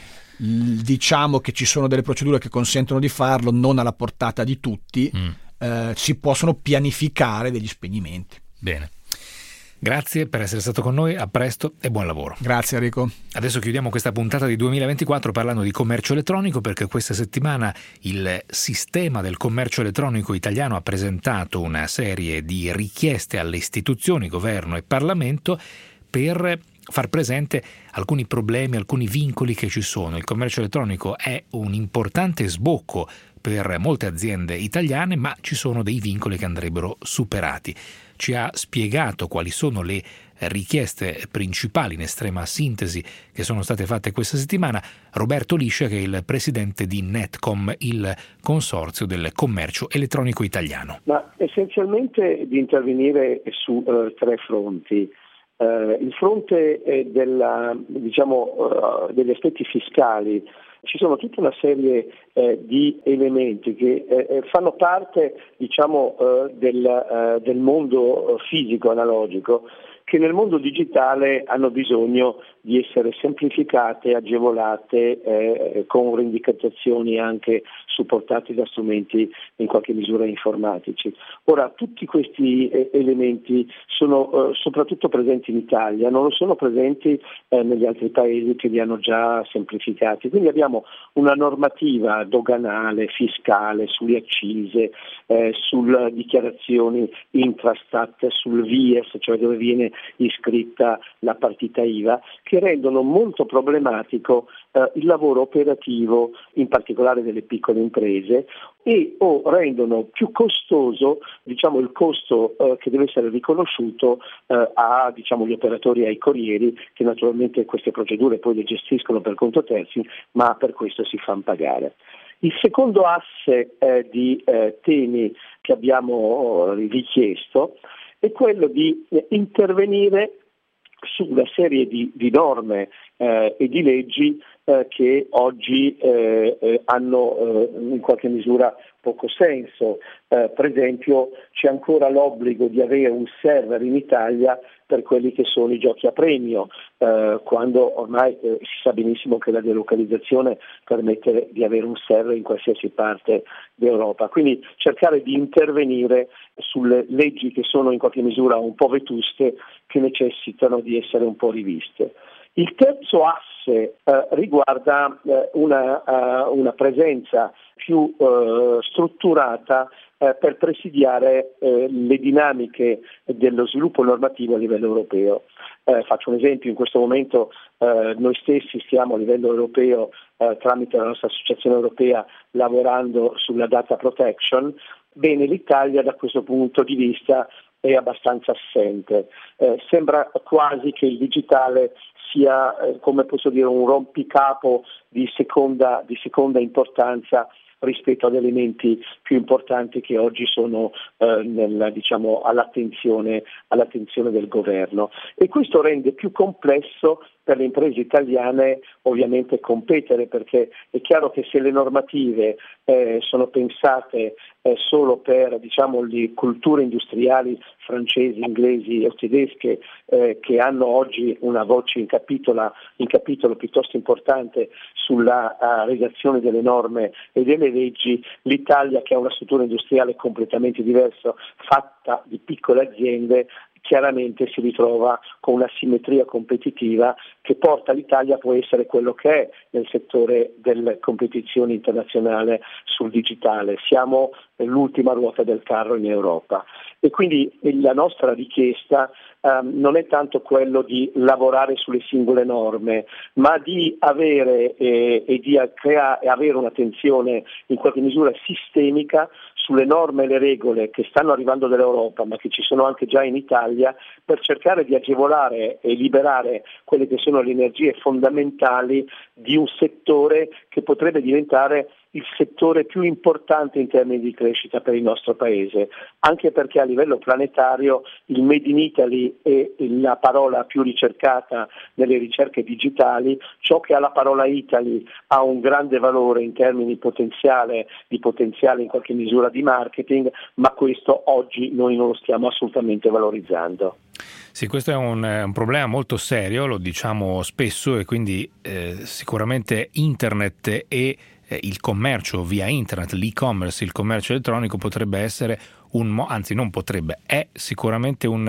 Diciamo che ci sono delle procedure che consentono di farlo, non alla portata di tutti. mm. eh, si possono pianificare degli spegnimenti. Bene, Grazie per essere stato con noi, a presto e buon lavoro. Grazie Enrico. Adesso chiudiamo questa puntata di duemilaventiquattro parlando di commercio elettronico, perché questa settimana il sistema del commercio elettronico italiano ha presentato una serie di richieste alle istituzioni, governo e Parlamento, per far presente alcuni problemi, alcuni vincoli che ci sono. Il commercio elettronico è un importante sbocco per molte aziende italiane, ma ci sono dei vincoli che andrebbero superati. Ci ha spiegato quali sono le richieste principali in estrema sintesi che sono state fatte questa settimana Roberto Liscia, che è il presidente di Netcom, il consorzio del commercio elettronico italiano. Ma essenzialmente di intervenire su uh, tre fronti. Uh, il fronte eh, della, diciamo, uh, degli aspetti fiscali. Ci sono tutta una serie eh, di elementi che eh, fanno parte, diciamo, eh, del, eh, del mondo fisico analogico, che nel mondo digitale hanno bisogno di essere semplificate, agevolate, eh, con rivendicazioni anche supportate da strumenti in qualche misura informatici. Ora, tutti questi eh, elementi sono eh, soprattutto presenti in Italia, non lo sono presenti eh, negli altri paesi che li hanno già semplificati. Quindi abbiamo una normativa doganale, fiscale, sulle accise, eh, sulle dichiarazioni intrastat, sul V I E S, cioè dove viene iscritta la partita I V A, che rendono molto problematico eh, il lavoro operativo, in particolare delle piccole imprese, e o rendono più costoso, diciamo, il costo eh, che deve essere riconosciuto eh, a, diciamo, gli operatori e ai corrieri, che naturalmente queste procedure poi le gestiscono per conto terzi, ma per questo si fanno pagare. Il secondo asse eh, di eh, temi che abbiamo richiesto è quello di eh, intervenire su una serie di, di norme eh, e di leggi eh, che oggi eh, eh, hanno eh, in qualche misura poco senso. Eh, per esempio c'è ancora l'obbligo di avere un server in Italia per quelli che sono i giochi a premio, eh, quando ormai eh, si sa benissimo che la delocalizzazione permette di avere un server in qualsiasi parte d'Europa. Quindi cercare di intervenire sulle leggi che sono in qualche misura un po' vetuste, che necessitano di essere un po' riviste. Il terzo asse eh, riguarda eh, una, uh, una presenza più uh, strutturata eh, per presidiare eh, le dinamiche dello sviluppo normativo a livello europeo. Eh, faccio un esempio: in questo momento eh, noi stessi stiamo a livello europeo, eh, tramite la nostra associazione europea, lavorando sulla data protection. Bene, l'Italia da questo punto di vista è abbastanza assente. Eh, sembra quasi che il digitale sia, eh, come posso dire, un rompicapo di seconda, di seconda importanza rispetto ad elementi più importanti che oggi sono eh, nel, diciamo, all'attenzione, all'attenzione del governo. E questo rende più complesso per le imprese italiane ovviamente competere, perché è chiaro che se le normative eh, sono pensate eh, solo per, diciamo, le culture industriali francesi, inglesi o tedesche eh, che hanno oggi una voce in capitolo, in capitolo piuttosto importante sulla uh, redazione delle norme e delle leggi, l'Italia, che ha una struttura industriale completamente diversa, fatta di piccole aziende, chiaramente si ritrova con una simmetria competitiva che porta l'Italia a poi essere quello che è nel settore delle competizioni internazionali sul digitale. Siamo l'ultima ruota del carro in Europa. E quindi la nostra richiesta um, non è tanto quello di lavorare sulle singole norme, ma di avere eh, e di creare, avere un'attenzione in qualche misura sistemica sulle norme e le regole che stanno arrivando dall'Europa, ma che ci sono anche già in Italia, per cercare di agevolare e liberare quelle che sono le energie fondamentali di un settore che potrebbe diventare il settore più importante in termini di crescita per il nostro paese, anche perché a livello planetario il Made in Italy è la parola più ricercata nelle ricerche digitali. Ciò che ha la parola Italy ha un grande valore in termini potenziale, di potenziale in qualche misura di marketing, ma questo oggi noi non lo stiamo assolutamente valorizzando. Sì, questo è un, un problema molto serio, lo diciamo spesso, e quindi eh, sicuramente internet e eh, il commercio via internet, l'e-commerce, il commercio elettronico potrebbe essere un, anzi non potrebbe, è sicuramente un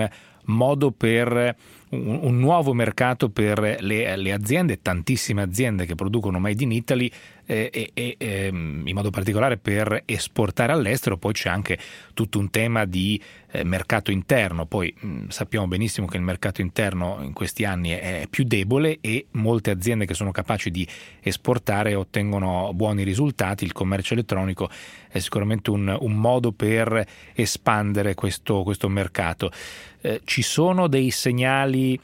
modo per un, un nuovo mercato per le, le aziende, tantissime aziende che producono Made in Italy, e, e, e in modo particolare per esportare all'estero. Poi c'è anche tutto un tema di eh, mercato interno. Poi mh, sappiamo benissimo che il mercato interno in questi anni è, è più debole e molte aziende che sono capaci di esportare ottengono buoni risultati. Il commercio elettronico è sicuramente un, un modo per espandere questo, questo mercato. Eh, ci sono dei segnali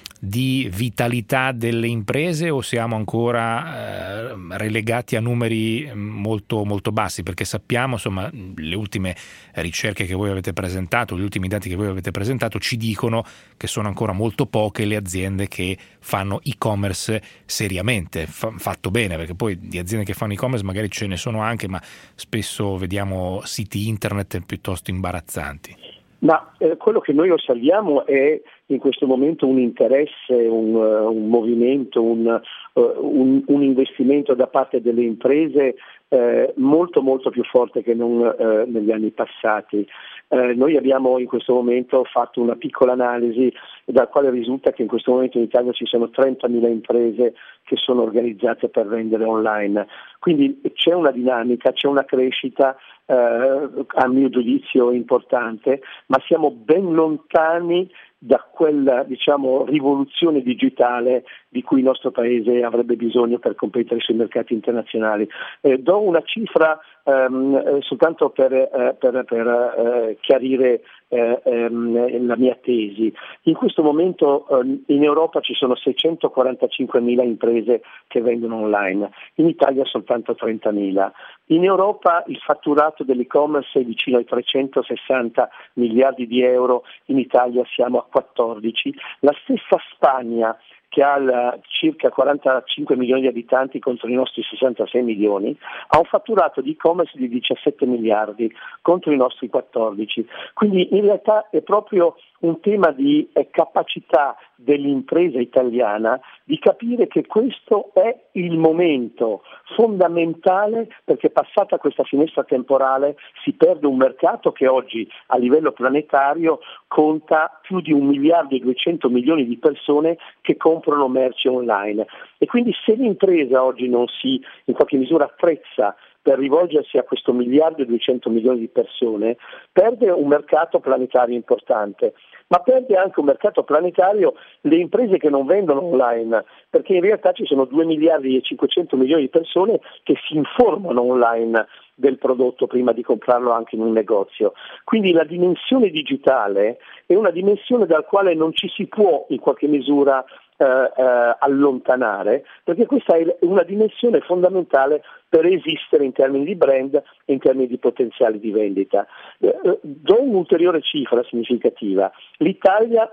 di vitalità delle imprese o siamo ancora eh, relegati a numeri molto, molto bassi? Perché sappiamo, insomma, le ultime ricerche che voi avete presentato, gli ultimi dati che voi avete presentato ci dicono che sono ancora molto poche le aziende che fanno e-commerce seriamente, fa, fatto bene, perché poi di aziende che fanno e-commerce magari ce ne sono anche, ma spesso vediamo siti internet piuttosto imbarazzanti. Ma eh, quello che noi osserviamo è in questo momento un interesse, un, uh, un movimento, un, uh, un, un investimento da parte delle imprese eh, molto molto più forte che non eh, negli anni passati. Eh, noi abbiamo in questo momento fatto una piccola analisi dal quale risulta che in questo momento in Italia ci sono trentamila imprese che sono organizzate per vendere online. Quindi c'è una dinamica, c'è una crescita eh, a mio giudizio importante, ma siamo ben lontani da quella, diciamo, rivoluzione digitale di cui il nostro paese avrebbe bisogno per competere sui mercati internazionali. Eh, do una cifra ehm, soltanto per, eh, per, per eh, chiarire eh, ehm, la mia tesi. In questo momento eh, in Europa ci sono seicentoquarantacinquemila imprese che vendono online, in Italia soltanto trentamila. In Europa il fatturato dell'e-commerce è vicino ai trecentosessanta miliardi di euro, in Italia siamo a quattordici. La stessa Spagna, che ha circa quarantacinque milioni di abitanti contro i nostri sessantasei milioni, ha un fatturato di e-commerce di diciassette miliardi contro i nostri quattordici. Quindi in realtà è proprio un tema di eh, capacità dell'impresa italiana di capire che questo è il momento fondamentale, perché passata questa finestra temporale si perde un mercato che oggi a livello planetario conta più di un miliardo e duecento milioni di persone che comprano merci online. E quindi se l'impresa oggi non si in qualche misura attrezza per rivolgersi a questo miliardo e duecento milioni di persone, perde un mercato planetario importante, ma perde anche un mercato planetario le imprese che non vendono online, perché in realtà ci sono due miliardi e cinquecento milioni di persone che si informano online del prodotto prima di comprarlo anche in un negozio. Quindi la dimensione digitale è una dimensione dal quale non ci si può in qualche misura eh, eh, allontanare, perché questa è una dimensione fondamentale per esistere in termini di brand e in termini di potenziale di vendita. Eh, do un'ulteriore cifra significativa. L'Italia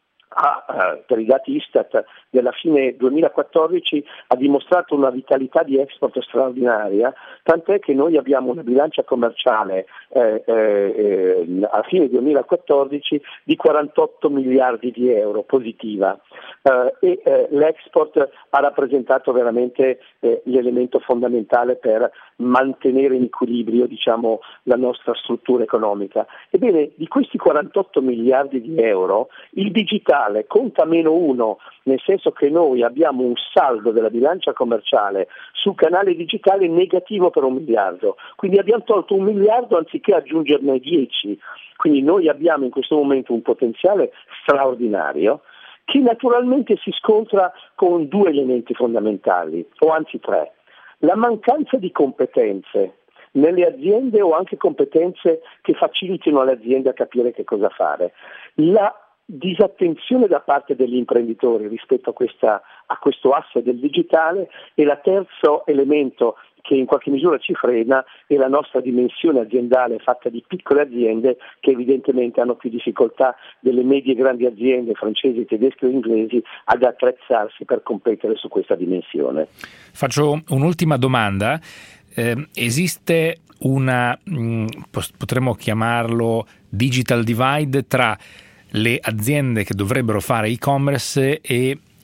ha, per i dati Istat della fine duemilaquattordici, ha dimostrato una vitalità di export straordinaria, tant'è che noi abbiamo una bilancia commerciale eh, eh, a fine duemilaquattordici di quarantotto miliardi di euro positiva eh, e eh, l'export ha rappresentato veramente eh, l'elemento fondamentale per mantenere in equilibrio, diciamo, la nostra struttura economica. Ebbene, di questi quarantotto miliardi di euro il digitale conta meno uno, nel senso che noi abbiamo un saldo della bilancia commerciale sul canale digitale negativo per un miliardo, quindi abbiamo tolto un miliardo anziché aggiungerne dieci, quindi noi abbiamo in questo momento un potenziale straordinario che naturalmente si scontra con due elementi fondamentali, o anzi tre: la mancanza di competenze nelle aziende o anche competenze che facilitino alle aziende a capire che cosa fare, la disattenzione da parte degli imprenditori rispetto a, questa, a questo asse del digitale, e la terzo elemento che in qualche misura ci frena è la nostra dimensione aziendale fatta di piccole aziende che evidentemente hanno più difficoltà delle medie e grandi aziende francesi, tedesche o inglesi ad attrezzarsi per competere su questa dimensione. Faccio un'ultima domanda. Eh, esiste una, mh, potremmo chiamarlo digital divide tra le aziende che dovrebbero fare e-commerce e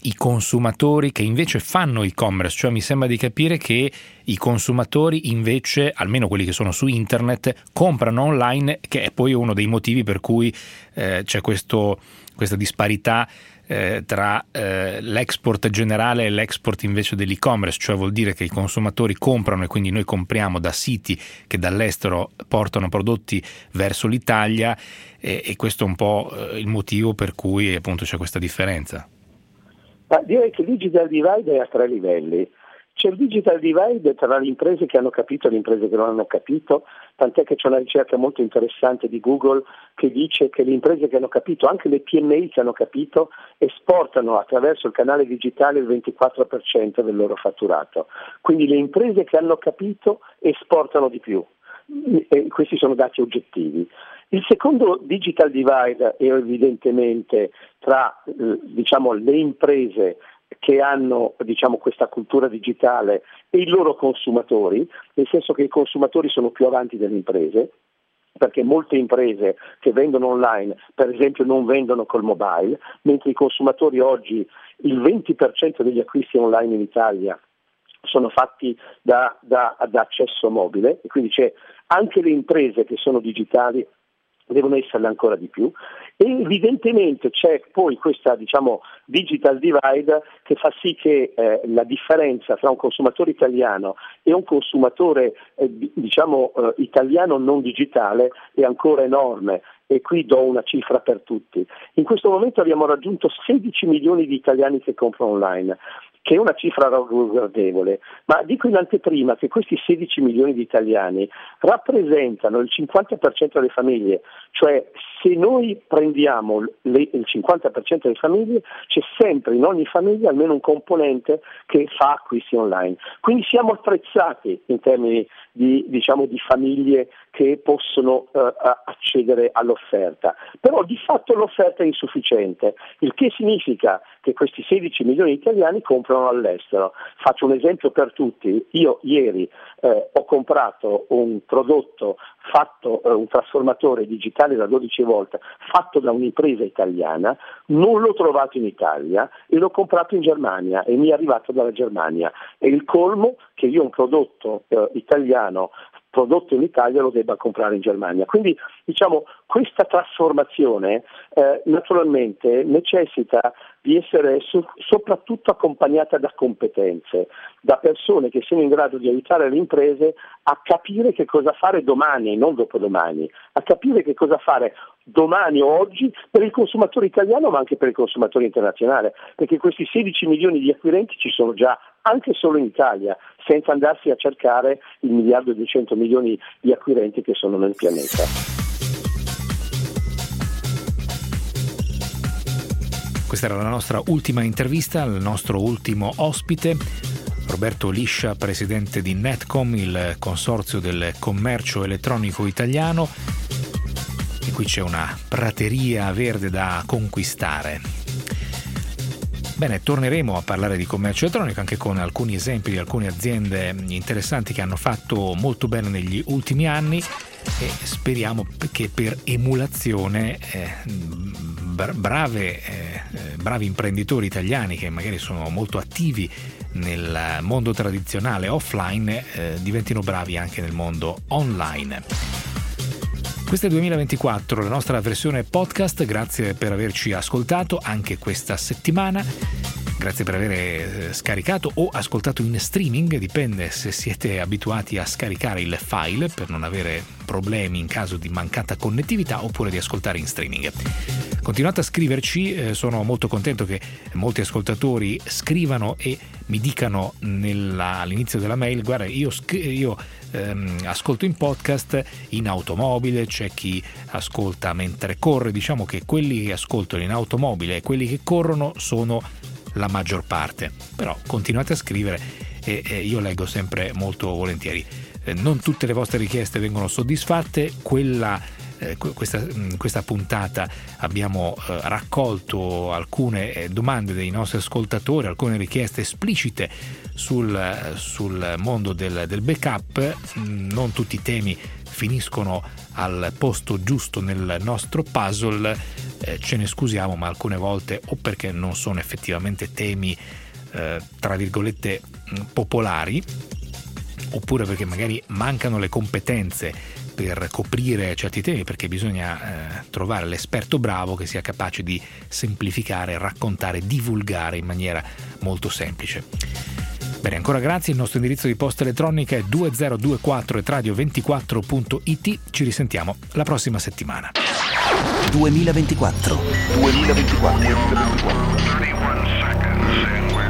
i consumatori che invece fanno e-commerce, cioè mi sembra di capire che i consumatori invece, almeno quelli che sono su internet, comprano online, che è poi uno dei motivi per cui eh, c'è questo, questa disparità eh, tra eh, l'export generale e l'export invece dell'e-commerce, cioè vuol dire che i consumatori comprano e quindi noi compriamo da siti che dall'estero portano prodotti verso l'Italia e, e questo è un po' il motivo per cui appunto c'è questa differenza. Ma direi che il digital divide è a tre livelli. C'è il digital divide tra le imprese che hanno capito e le imprese che non hanno capito, tant'è che c'è una ricerca molto interessante di Google che dice che le imprese che hanno capito, anche le P M I che hanno capito, esportano attraverso il canale digitale il ventiquattro per cento del loro fatturato. Quindi le imprese che hanno capito esportano di più. E questi sono dati oggettivi. Il secondo digital divide è evidentemente tra eh, diciamo, le imprese che hanno diciamo, questa cultura digitale e i loro consumatori, nel senso che i consumatori sono più avanti delle imprese, perché molte imprese che vendono online, per esempio, non vendono col mobile, mentre i consumatori oggi, il venti per cento degli acquisti online in Italia sono fatti da, da, da accesso mobile, e quindi c'è anche le imprese che sono digitali devono esserle ancora di più, e evidentemente c'è poi questa diciamo digital divide che fa sì che eh, la differenza tra un consumatore italiano e un consumatore eh, diciamo eh, italiano non digitale è ancora enorme. E qui do una cifra per tutti. In questo momento abbiamo raggiunto sedici milioni di italiani che comprano online, che è una cifra ragguardevole, ma dico in anteprima che questi sedici milioni di italiani rappresentano il cinquanta per cento delle famiglie, cioè se noi prendiamo le, il cinquanta per cento delle famiglie c'è sempre in ogni famiglia almeno un componente che fa acquisti online. Quindi siamo attrezzati in termini di, diciamo, di famiglie che possono uh, accedere all'offerta, però di fatto l'offerta è insufficiente, il che significa che questi sedici milioni di italiani comprano all'estero. Faccio un esempio per tutti: io ieri eh, ho comprato un prodotto fatto, eh, un trasformatore digitale da dodici volte fatto da un'impresa italiana, non l'ho trovato in Italia e l'ho comprato in Germania e mi è arrivato dalla Germania. È il colmo che io un prodotto eh, italiano prodotto in Italia lo debba comprare in Germania. Quindi diciamo questa trasformazione eh, naturalmente necessita di essere so- soprattutto accompagnata da competenze, da persone che siano in grado di aiutare le imprese a capire che cosa fare domani e non dopodomani, a capire che cosa fare domani o oggi per il consumatore italiano ma anche per il consumatore internazionale, perché questi sedici milioni di acquirenti ci sono già anche solo in Italia, senza andarsi a cercare il miliardo e duecento milioni di acquirenti che sono nel pianeta. Questa era la nostra ultima intervista, il nostro ultimo ospite, Roberto Liscia, presidente di Netcom, il consorzio del commercio elettronico italiano. E qui c'è una prateria verde da conquistare. Bene, torneremo a parlare di commercio elettronico anche con alcuni esempi di alcune aziende interessanti che hanno fatto molto bene negli ultimi anni e speriamo che per emulazione eh, brave, eh, bravi imprenditori italiani che magari sono molto attivi nel mondo tradizionale offline eh, diventino bravi anche nel mondo online. Questo è duemilaventiquattro, la nostra versione podcast. Grazie per averci ascoltato anche questa settimana. Grazie per aver scaricato o ascoltato in streaming, dipende se siete abituati a scaricare il file per non avere problemi in caso di mancata connettività oppure di ascoltare in streaming. Continuate a scriverci, eh, sono molto contento che molti ascoltatori scrivano e mi dicano nella, all'inizio della mail: guarda, io, io ehm, ascolto in podcast in automobile, c'è chi ascolta mentre corre. Diciamo che quelli che ascoltano in automobile e quelli che corrono sono la maggior parte, però continuate a scrivere e, e io leggo sempre molto volentieri. Eh, non tutte le vostre richieste vengono soddisfatte, quella eh, questa, questa puntata abbiamo eh, raccolto alcune eh, domande dei nostri ascoltatori, alcune richieste esplicite sul, sul mondo del, del backup, non tutti i temi finiscono al posto giusto nel nostro puzzle, eh, ce ne scusiamo, ma alcune volte o perché non sono effettivamente temi eh, tra virgolette popolari, oppure perché magari mancano le competenze per coprire certi temi, perché bisogna eh, trovare l'esperto bravo che sia capace di semplificare, raccontare, divulgare in maniera molto semplice. Bene, ancora grazie. Il nostro indirizzo di posta elettronica è due zero due quattro et radio ventiquattro punto it. Ci risentiamo la prossima settimana. duemilaventiquattro. duemilaventiquattro. thirty-one seconds and we're